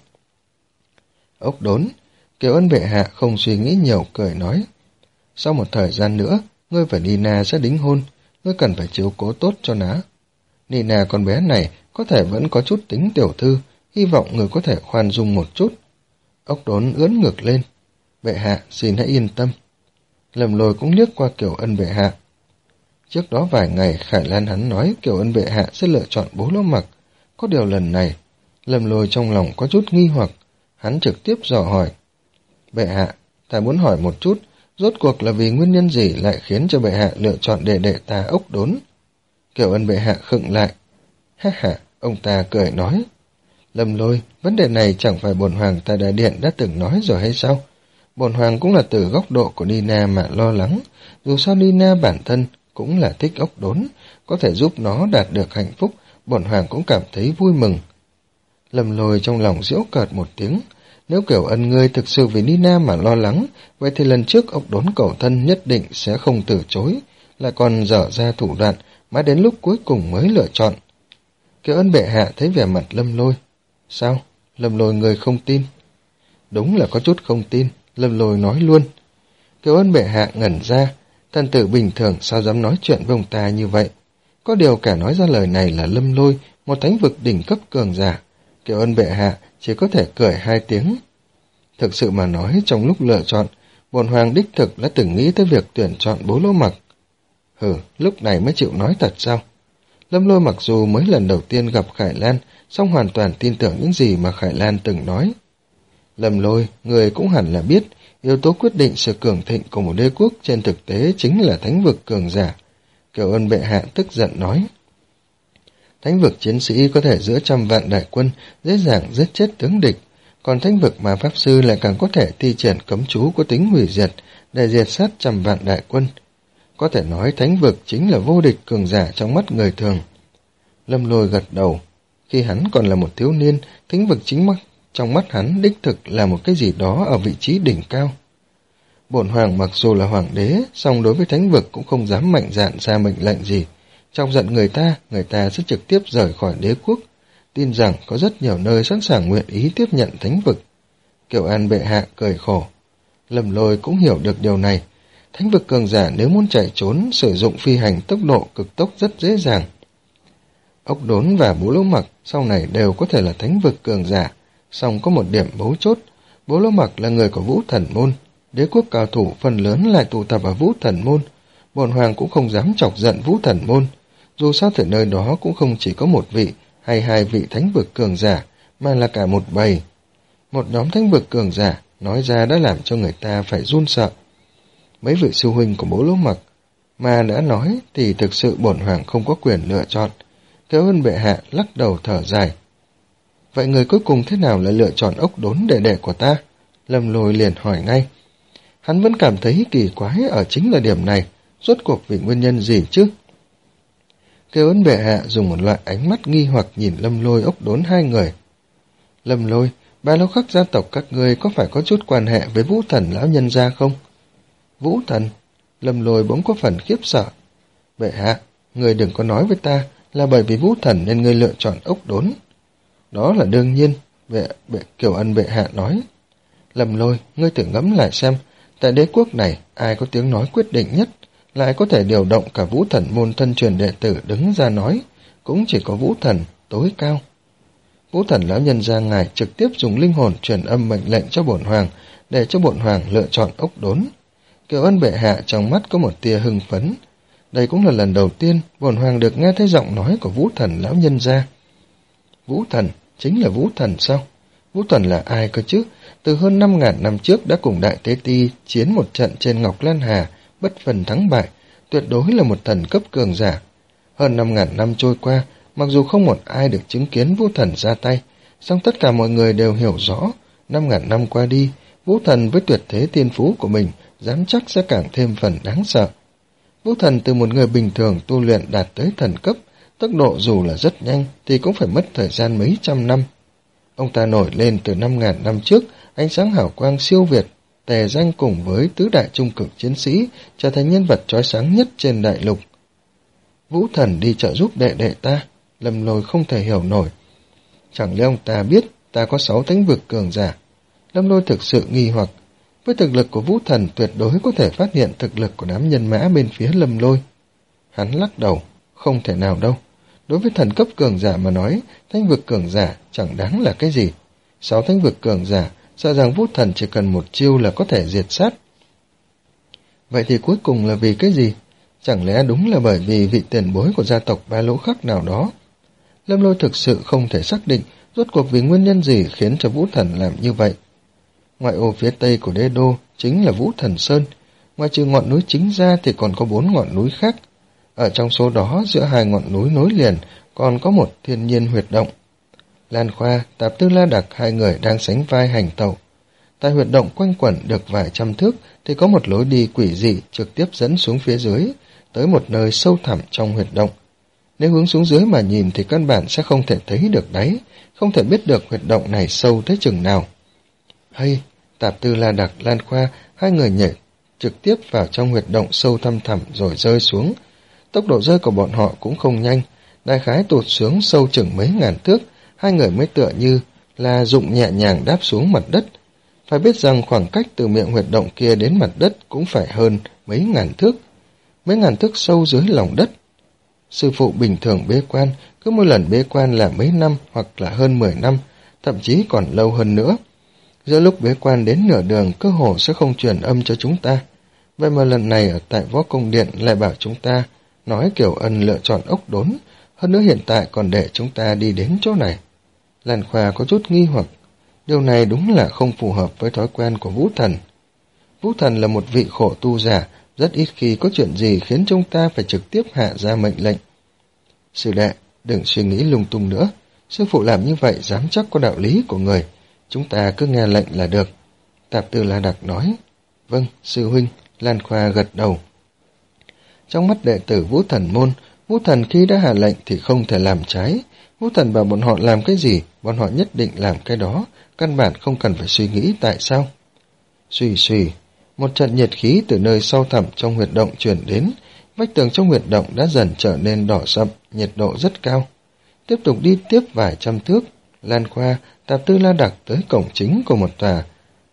[SPEAKER 1] Ốc Đốn, Kiều Ân bệ hạ không suy nghĩ nhiều cười nói. Sau một thời gian nữa, ngươi và Nina sẽ đính hôn, ngươi cần phải chiếu cố tốt cho ná. Nina con bé này có thể vẫn có chút tính tiểu thư, hy vọng người có thể khoan dung một chút. Ốc Đốn ưỡn ngược lên. Bệ hạ, xin hãy yên tâm. Lâm Lôi cũng liếc qua Kiều Ân bệ hạ. Trước đó vài ngày Khải Lan hắn nói Kiều Ân bệ hạ sẽ lựa chọn Bố Lỗ Mặc. Có điều lần này, Lâm Lôi trong lòng có chút nghi hoặc, hắn trực tiếp dò hỏi. Bệ hạ, ta muốn hỏi một chút, rốt cuộc là vì nguyên nhân gì lại khiến cho bệ hạ lựa chọn đệ đệ ta Ốc Đốn? Kiều Ân bệ hạ khựng lại. Ha ha, ông ta cười nói. Lâm Lôi, vấn đề này chẳng phải bổn hoàng tại đại điện đã từng nói rồi hay sao? Bổn hoàng cũng là từ góc độ của Nina mà lo lắng, dù sao Nina bản thân cũng là thích Ốc Đốn, có thể giúp nó đạt được hạnh phúc, bổn hoàng cũng cảm thấy vui mừng. Lâm Lôi trong lòng giễu cợt một tiếng, nếu Kiều Ân ngươi thực sự vì Nina mà lo lắng, vậy thì lần trước Ốc Đốn cầu thân nhất định sẽ không từ chối, lại còn dở ra thủ đoạn, mà đến lúc cuối cùng mới lựa chọn. Kiều Ân bệ hạ thấy vẻ mặt Lâm Lôi. Sao? Lâm Lôi người không tin? Đúng là có chút không tin, Lâm Lôi nói luôn. Kiều Ân bệ hạ ngẩn ra, thần tử bình thường sao dám nói chuyện với ông ta như vậy? Có điều cả nói ra lời này là Lâm Lôi, một thánh vực đỉnh cấp cường giả. Kiều Ân bệ hạ chỉ có thể cười hai tiếng. Thực sự mà nói, trong lúc lựa chọn, bổn hoàng đích thực đã từng nghĩ tới việc tuyển chọn Bố Lỗ Mặc. Hừ, lúc này mới chịu nói thật sao? Lâm Lôi mặc dù mới lần đầu tiên gặp Khải Lan, song hoàn toàn tin tưởng những gì mà Khải Lan từng nói. Lâm Lôi, người cũng hẳn là biết, yếu tố quyết định sự cường thịnh của một đế quốc trên thực tế chính là thánh vực cường giả. Kiều Ân bệ hạ tức giận nói. Thánh vực chiến sĩ có thể giữa trăm vạn đại quân dễ dàng giết chết tướng địch, còn thánh vực ma pháp sư lại càng có thể thi triển cấm chú có tính hủy diệt để diệt sát trăm vạn đại quân. Có thể nói thánh vực chính là vô địch cường giả trong mắt người thường. Lâm Lôi gật đầu. Khi hắn còn là một thiếu niên, thánh vực chính mắt trong mắt hắn đích thực là một cái gì đó ở vị trí đỉnh cao. Bổn hoàng mặc dù là hoàng đế, song đối với thánh vực cũng không dám mạnh dạn ra mệnh lệnh gì. Trong giận người ta, người ta sẽ trực tiếp rời khỏi đế quốc. Tin rằng có rất nhiều nơi sẵn sàng nguyện ý tiếp nhận thánh vực. Kiều An bệ hạ cười khổ. Lâm Lôi cũng hiểu được điều này. Thánh vực cường giả nếu muốn chạy trốn, sử dụng phi hành tốc độ cực tốc rất dễ dàng. Ốc Đốn và Bố Lỗ Mặc sau này đều có thể là thánh vực cường giả, song có một điểm mấu chốt. Bố Lỗ Mặc là người của Vũ Thần Môn, đế quốc cao thủ phần lớn lại tụ tập ở Vũ Thần Môn. Bổn hoàng cũng không dám chọc giận Vũ Thần Môn, dù sao thì nơi đó cũng không chỉ có một vị hay hai vị thánh vực cường giả, mà là cả một bầy. Một nhóm thánh vực cường giả nói ra đã làm cho người ta phải run sợ. Mấy vị sư huynh của Bố Lỗ Mặc mà đã nói thì thực sự bổn hoàng không có quyền lựa chọn. Kiều Ân bệ hạ lắc đầu thở dài. Vậy người cuối cùng thế nào lại lựa chọn Ốc Đốn đệ đệ của ta? Lâm Lôi liền hỏi ngay. Hắn vẫn cảm thấy kỳ quái ở chính là điểm này, rốt cuộc vì nguyên nhân gì chứ? Kiều Ân bệ hạ dùng một loại ánh mắt nghi hoặc nhìn Lâm Lôi, Ốc Đốn hai người. Lâm Lôi, Ba Lỗ Khắc gia tộc các ngươi có phải có chút quan hệ với Vũ Thần lão nhân gia không? Vũ Thần? Lâm Lôi bỗng có phần khiếp sợ. Bệ hạ, người đừng có nói với ta là bởi vì Vũ Thần nên ngươi lựa chọn ốc đốn. Đó là đương nhiên, vệ, vệ Kiều Ân bệ hạ nói. Lâm Lôi, ngươi thử ngẫm lại xem, tại đế quốc này, ai có tiếng nói quyết định nhất, lại có thể điều động cả Vũ Thần môn thân truyền đệ tử đứng ra nói, cũng chỉ có Vũ Thần tối cao. Vũ Thần lão nhân gia ngài trực tiếp dùng linh hồn truyền âm mệnh lệnh cho bổn hoàng, để cho bổn hoàng lựa chọn ốc đốn. Kiều Ân bệ hạ trong mắt có một tia hưng phấn. Đây cũng là lần đầu tiên bổn hoàng được nghe thấy giọng nói của Vũ Thần lão nhân gia. Vũ Thần, chính là Vũ Thần sao? Vũ Thần là ai cơ chứ? Từ hơn năm ngàn năm trước đã cùng Đại Tế Ti chiến một trận trên Ngọc Lan Hà, bất phân thắng bại, tuyệt đối là một thần cấp cường giả. Hơn năm ngàn năm trôi qua, mặc dù không một ai được chứng kiến Vũ Thần ra tay, song tất cả mọi người đều hiểu rõ, năm ngàn năm qua đi, Vũ Thần với tuyệt thế tiên phú của mình dám chắc sẽ càng thêm phần đáng sợ. Vũ Thần từ một người bình thường tu luyện đạt tới thần cấp, tốc độ dù là rất nhanh thì cũng phải mất thời gian mấy trăm năm. Ông ta nổi lên từ năm ngàn năm trước, ánh sáng hào quang siêu việt, tề danh cùng với tứ đại trung cực chiến sĩ, trở thành nhân vật chói sáng nhất trên đại lục. Vũ Thần đi trợ giúp đệ đệ ta, Lâm Lôi không thể hiểu nổi. Chẳng lẽ ông ta biết ta có sáu thánh vực cường giả? Lâm Lôi thực sự nghi hoặc, với thực lực của Vũ Thần tuyệt đối có thể phát hiện thực lực của đám nhân mã bên phía Lâm Lôi. Hắn lắc đầu, không thể nào đâu. Đối với thần cấp cường giả mà nói, thánh vực cường giả chẳng đáng là cái gì. Sáu thánh vực cường giả, sợ rằng Vũ Thần chỉ cần một chiêu là có thể diệt sát. Vậy thì cuối cùng là vì cái gì? Chẳng lẽ đúng là bởi vì vị tiền bối của gia tộc Ba Lỗ Khắc nào đó? Lâm Lôi thực sự không thể xác định rốt cuộc vì nguyên nhân gì khiến cho Vũ Thần làm như vậy. Ngoại ô phía tây của đế đô chính là Vũ Thần Sơn. Ngoài trừ ngọn núi chính ra thì còn có bốn ngọn núi khác. Ở trong số đó, giữa hai ngọn núi nối liền còn có một thiên nhiên huyệt động. Lan Khoa, Tạp Tư La Đặc hai người đang sánh vai hành tẩu. Tại huyệt động quanh quẩn được vài trăm thước thì có một lối đi quỷ dị trực tiếp dẫn xuống phía dưới, tới một nơi sâu thẳm trong huyệt động. Nếu hướng xuống dưới mà nhìn thì căn bản sẽ không thể thấy được đáy, không thể biết được huyệt động này sâu tới chừng nào. Hay, Tạp Tư La Đặc, Lan Khoa, hai người nhảy trực tiếp vào trong huyệt động sâu thăm thẳm rồi rơi xuống. Tốc độ rơi của bọn họ cũng không nhanh, đại khái tụt xuống sâu chừng mấy ngàn thước, hai người mới tựa như là dụng nhẹ nhàng đáp xuống mặt đất. Phải biết rằng khoảng cách từ miệng huyệt động kia đến mặt đất cũng phải hơn mấy ngàn thước, mấy ngàn thước sâu dưới lòng đất. Sư phụ bình thường bế quan, cứ mỗi lần bế quan là mấy năm hoặc là hơn mười năm, thậm chí còn lâu hơn nữa. Giữa lúc bế quan đến nửa đường cơ hồ sẽ không truyền âm cho chúng ta. Vậy mà lần này ở tại Võ Công Điện lại bảo chúng ta nói Kiều Ân lựa chọn ốc đốn, hơn nữa hiện tại còn để chúng ta đi đến chỗ này. Lan Khoa có chút nghi hoặc, điều này đúng là không phù hợp với thói quen của Vũ Thần. Vũ Thần là một vị khổ tu giả, rất ít khi có chuyện gì khiến chúng ta phải trực tiếp hạ ra mệnh lệnh. Sư đệ, đừng suy nghĩ lung tung nữa, sư phụ làm như vậy dám chắc có đạo lý của người, chúng ta cứ nghe lệnh là được. Tạp Tư La Đặc nói. Vâng, sư huynh, Lan Khoa gật đầu. Trong mắt đệ tử Vũ Thần môn, Vũ Thần khi đã hạ lệnh thì không thể làm trái. Vũ Thần bảo bọn họ làm cái gì, bọn họ nhất định làm cái đó, căn bản không cần phải suy nghĩ tại sao. Xùy xùy, một trận nhiệt khí từ nơi sâu thẳm trong huyệt động truyền đến, vách tường trong huyệt động đã dần trở nên đỏ sậm, nhiệt độ rất cao. Tiếp tục đi tiếp vài trăm thước, Lan Khoa, Tạp Tư La Đặc tới cổng chính của một tòa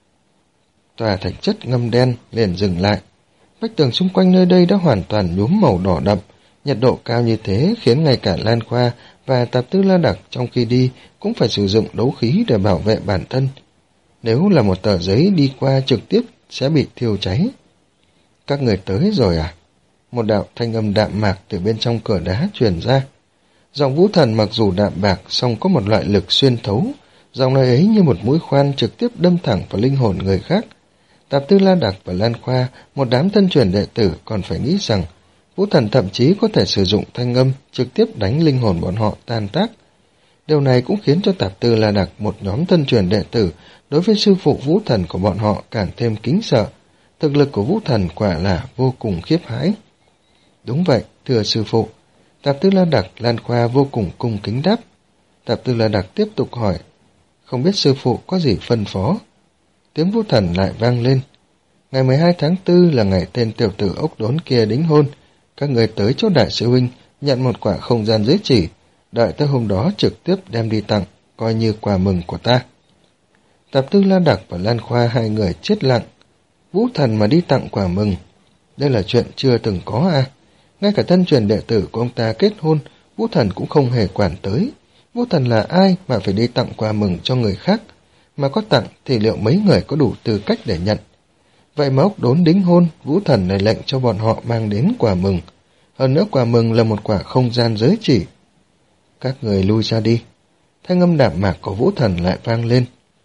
[SPEAKER 1] tòa thạch chất ngâm đen liền dừng lại. Vách tường xung quanh nơi đây đã hoàn toàn nhuốm màu đỏ đậm, nhiệt độ cao như thế khiến ngay cả Lan Khoa và Tạp Tư La Đặc trong khi đi cũng phải sử dụng đấu khí để bảo vệ bản thân. Nếu là một tờ giấy đi qua trực tiếp sẽ bị thiêu cháy. Các người tới rồi à? Một đạo thanh âm đạm mạc từ bên trong cửa đá truyền ra. Giọng Vũ Thần mặc dù đạm bạc song có một loại lực xuyên thấu, giọng nói ấy như một mũi khoan trực tiếp đâm thẳng vào linh hồn người khác. Tạp Tư La Đặc và Lan Khoa, một đám thân truyền đệ tử còn phải nghĩ rằng Vũ Thần thậm chí có thể sử dụng thanh âm trực tiếp đánh linh hồn bọn họ tan tác. Điều này cũng khiến cho Tạp Tư La Đặc, một nhóm thân truyền đệ tử, đối với sư phụ Vũ Thần của bọn họ càng thêm kính sợ. Thực lực của Vũ Thần quả là vô cùng khiếp hãi. Đúng vậy, thưa sư phụ. Tạp Tư La Đặc, Lan Khoa vô cùng cung kính đáp. Tạp Tư La Đặc tiếp tục hỏi, không biết sư phụ có gì phân phó. Tiếng Vũ Thần lại vang lên. Ngày mười hai tháng tư là ngày tên tiểu tử ốc đốn kia đính hôn. Các người tới chỗ đại sư huynh, nhận một quả không gian giới chỉ, đợi tới hôm đó trực tiếp đem đi tặng, coi như quà mừng của ta. Tạp Tư La Đặc và Lan Khoa hai người chết lặng. Vũ Thần mà đi tặng quà mừng, đây là chuyện chưa từng có à. Ngay cả thân truyền đệ tử của ông ta kết hôn, Vũ Thần cũng không hề quản tới. Vũ Thần là ai mà phải đi tặng quà mừng cho người khác? Mà có tặng thì liệu mấy người có đủ tư cách để nhận? Vậy mà Ốc Đốn đính hôn, Vũ Thần lại lệnh cho bọn họ mang đến quà mừng. Hơn nữa quà mừng là một quả không gian giới chỉ. Các người lui ra đi. Thanh âm đạm mạc của Vũ Thần lại vang lên.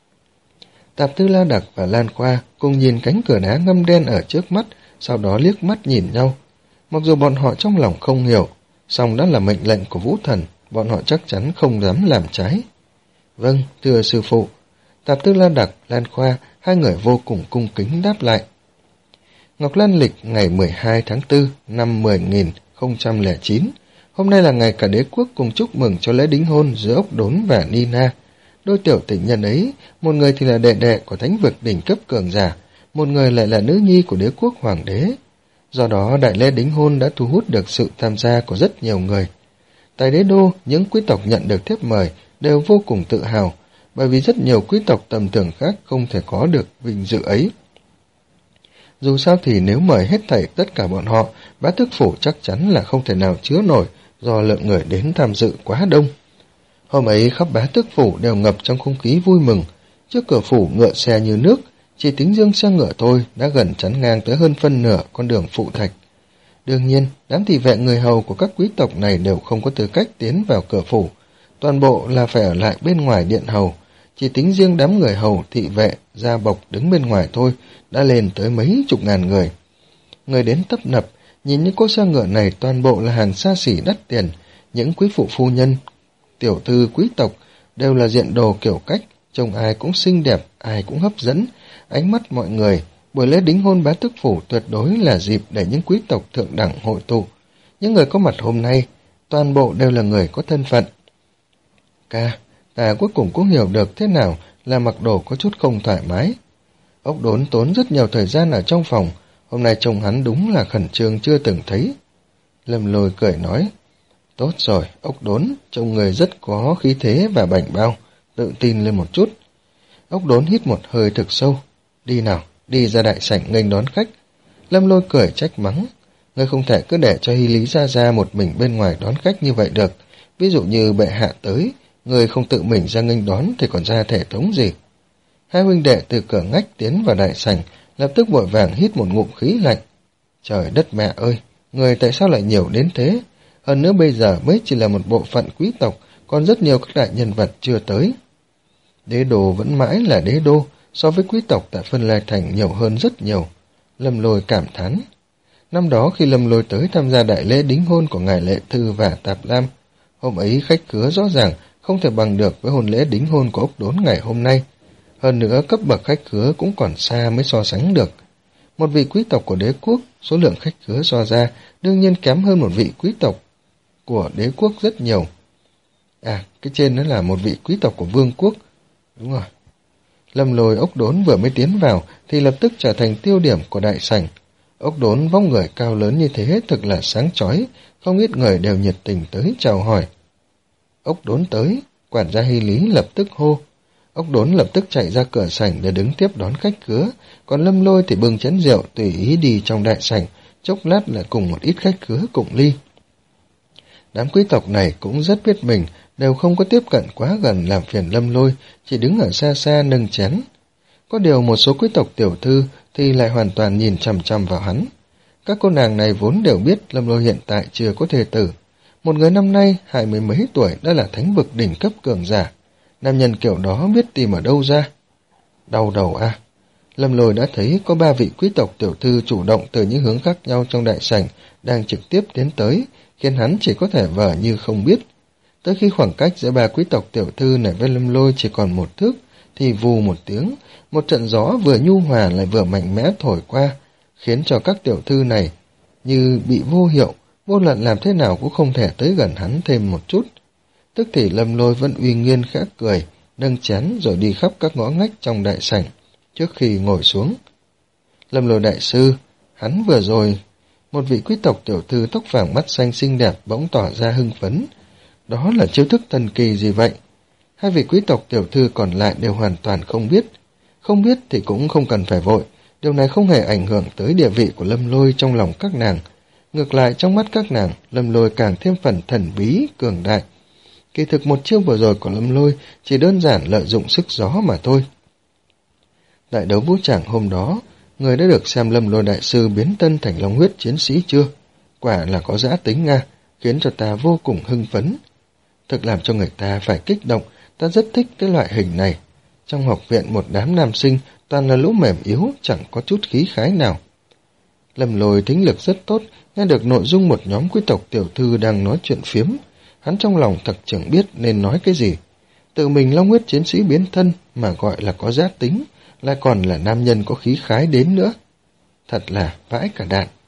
[SPEAKER 1] Tạp Tư La Đặc và Lan Khoa cùng nhìn cánh cửa đá ngăm đen ở trước mắt, sau đó liếc mắt nhìn nhau. Mặc dù bọn họ trong lòng không hiểu, song đó là mệnh lệnh của Vũ Thần, bọn họ chắc chắn không dám làm trái. Vâng, thưa sư phụ. Tạp Tư La Đặc, Lan Khoa, hai người vô cùng cung kính đáp lại. Ngọc Lan lịch ngày mười hai tháng tư năm mười nghìn không trăm lẻ chín. Hôm nay là ngày cả đế quốc cùng chúc mừng cho lễ đính hôn giữa Ốc Đốn và Nina. Đôi tiểu tình nhân ấy, một người thì là đệ đệ của thánh vực đỉnh cấp cường giả, một người lại là nữ nhi của đế quốc hoàng đế. Do đó đại lễ đính hôn đã thu hút được sự tham gia của rất nhiều người. Tại đế đô, những quý tộc nhận được thiếp mời đều vô cùng tự hào, bởi vì rất nhiều quý tộc tầm thường khác không thể có được vinh dự ấy. Dù sao thì nếu mời hết thảy tất cả bọn họ, Bá Tước Phủ chắc chắn là không thể nào chứa nổi do lượng người đến tham dự quá đông. Hôm ấy khắp Bá Tước Phủ đều ngập trong không khí vui mừng, trước cửa phủ ngựa xe như nước, chỉ tính riêng xe ngựa thôi đã gần chắn ngang tới hơn phân nửa con đường phụ thạch. Đương nhiên, đám thị vệ người hầu của các quý tộc này đều không có tư cách tiến vào cửa phủ, toàn bộ là phải ở lại bên ngoài điện hầu. Chỉ tính riêng đám người hầu, thị vệ, gia bộc đứng bên ngoài thôi đã lên tới mấy chục ngàn người. Người đến tấp nập, nhìn những cỗ xe ngựa này toàn bộ là hàng xa xỉ đắt tiền, những quý phụ phu nhân, tiểu thư quý tộc đều là diện đồ kiểu cách, trông ai cũng xinh đẹp, ai cũng hấp dẫn, ánh mắt mọi người. Buổi lễ đính hôn Bá Tước Phủ tuyệt đối là dịp để những quý tộc thượng đẳng hội tụ. Những người có mặt hôm nay, toàn bộ đều là người có thân phận. Ca, ta cuối cùng cũng hiểu được thế nào là mặc đồ có chút không thoải mái. Ốc Đốn tốn rất nhiều thời gian ở trong phòng, hôm nay trông hắn đúng là khẩn trương chưa từng thấy. Lâm Lôi cười nói, tốt rồi, Ốc Đốn, trông người rất có khí thế và bảnh bao, tự tin lên một chút. Ốc Đốn hít một hơi thực sâu, đi nào, đi ra đại sảnh nghênh đón khách. Lâm Lôi cười trách mắng, ngươi không thể cứ để cho Hy Lý Gia Gia một mình bên ngoài đón khách như vậy được. Ví dụ như bệ hạ tới, người không tự mình ra nghênh đón thì còn ra thể thống gì. Hai huynh đệ từ cửa ngách tiến vào đại sảnh, lập tức vội vàng hít một ngụm khí lạnh. Trời đất mẹ ơi, người tại sao lại nhiều đến thế? Hơn nữa bây giờ mới chỉ là một bộ phận quý tộc, còn rất nhiều các đại nhân vật chưa tới. Đế đô vẫn mãi là đế đô, so với quý tộc tại Phân Lai Thành nhiều hơn rất nhiều. Lâm Lôi cảm thán. Năm đó khi Lâm Lôi tới tham gia đại lễ đính hôn của ngài Lệ Thư và Tạp Lam, hôm ấy khách khứa rõ ràng không thể bằng được với hôn lễ đính hôn của Ốc Đốn ngày hôm nay. Hơn nữa cấp bậc khách khứa cũng còn xa mới so sánh được. Một vị quý tộc của đế quốc, số lượng khách khứa so ra đương nhiên kém hơn một vị quý tộc của đế quốc rất nhiều. À, cái trên đó là một vị quý tộc của vương quốc. Đúng rồi. Lâm Lôi Ốc Đốn vừa mới tiến vào thì lập tức trở thành tiêu điểm của đại sảnh. Ốc Đốn vóc người cao lớn như thế thực là sáng chói, không ít người đều nhiệt tình tới chào hỏi. Ốc Đốn tới, quản gia Hy Lý lập tức hô. Ốc Đốn lập tức chạy ra cửa sảnh để đứng tiếp đón khách khứa, còn Lâm Lôi thì bưng chén rượu tùy ý đi trong đại sảnh, chốc lát lại cùng một ít khách khứa cùng ly. Đám quý tộc này cũng rất biết mình, đều không có tiếp cận quá gần làm phiền Lâm Lôi, chỉ đứng ở xa xa nâng chén. Có điều một số quý tộc tiểu thư thì lại hoàn toàn nhìn chằm chằm vào hắn. Các cô nàng này vốn đều biết Lâm Lôi hiện tại chưa có thê tử. Một người năm nay hai mươi mấy tuổi đã là thánh vực đỉnh cấp cường giả. Nam nhân kiểu đó biết tìm ở đâu ra. Đau đầu à. Lâm Lôi đã thấy có ba vị quý tộc tiểu thư chủ động từ những hướng khác nhau trong đại sảnh đang trực tiếp tiến tới, khiến hắn chỉ có thể vờ như không biết. Tới khi khoảng cách giữa ba quý tộc tiểu thư này với Lâm Lôi chỉ còn một thước, thì vù một tiếng, một trận gió vừa nhu hòa lại vừa mạnh mẽ thổi qua, khiến cho các tiểu thư này như bị vô hiệu, vô luận làm thế nào cũng không thể tới gần hắn thêm một chút. Tức thì Lâm Lôi vẫn uy nghiêm khẽ cười, nâng chén rồi đi khắp các ngõ ngách trong đại sảnh, trước khi ngồi xuống. Lâm Lôi đại sư, hắn vừa rồi Một vị quý tộc tiểu thư tóc vàng mắt xanh xinh đẹp bỗng tỏ ra hưng phấn. Đó là chiêu thức thần kỳ gì vậy? Hai vị quý tộc tiểu thư còn lại đều hoàn toàn không biết. Không biết thì cũng không cần phải vội, điều này không hề ảnh hưởng tới địa vị của Lâm Lôi trong lòng các nàng. Ngược lại trong mắt các nàng, Lâm Lôi càng thêm phần thần bí, cường đại. Kỳ thực một chiêu vừa rồi của Lâm Lôi chỉ đơn giản lợi dụng sức gió mà thôi. Đại đấu vũ tràng hôm đó, người đã được xem Lâm Lôi đại sư biến thân thành long huyết chiến sĩ chưa? Quả là có dã tính nga, khiến cho ta vô cùng hưng phấn. Thực làm cho người ta phải kích động, ta rất thích cái loại hình này. Trong học viện một đám nam sinh toàn là lũ mềm yếu, chẳng có chút khí khái nào. Lâm Lôi thính lực rất tốt, nghe được nội dung một nhóm quý tộc tiểu thư đang nói chuyện phiếm. Hắn trong lòng thật chẳng biết nên nói cái gì. Tự mình long huyết chiến sĩ biến thân mà gọi là có giá tính, lại còn là nam nhân có khí khái đến nữa. Thật là vãi cả đạn.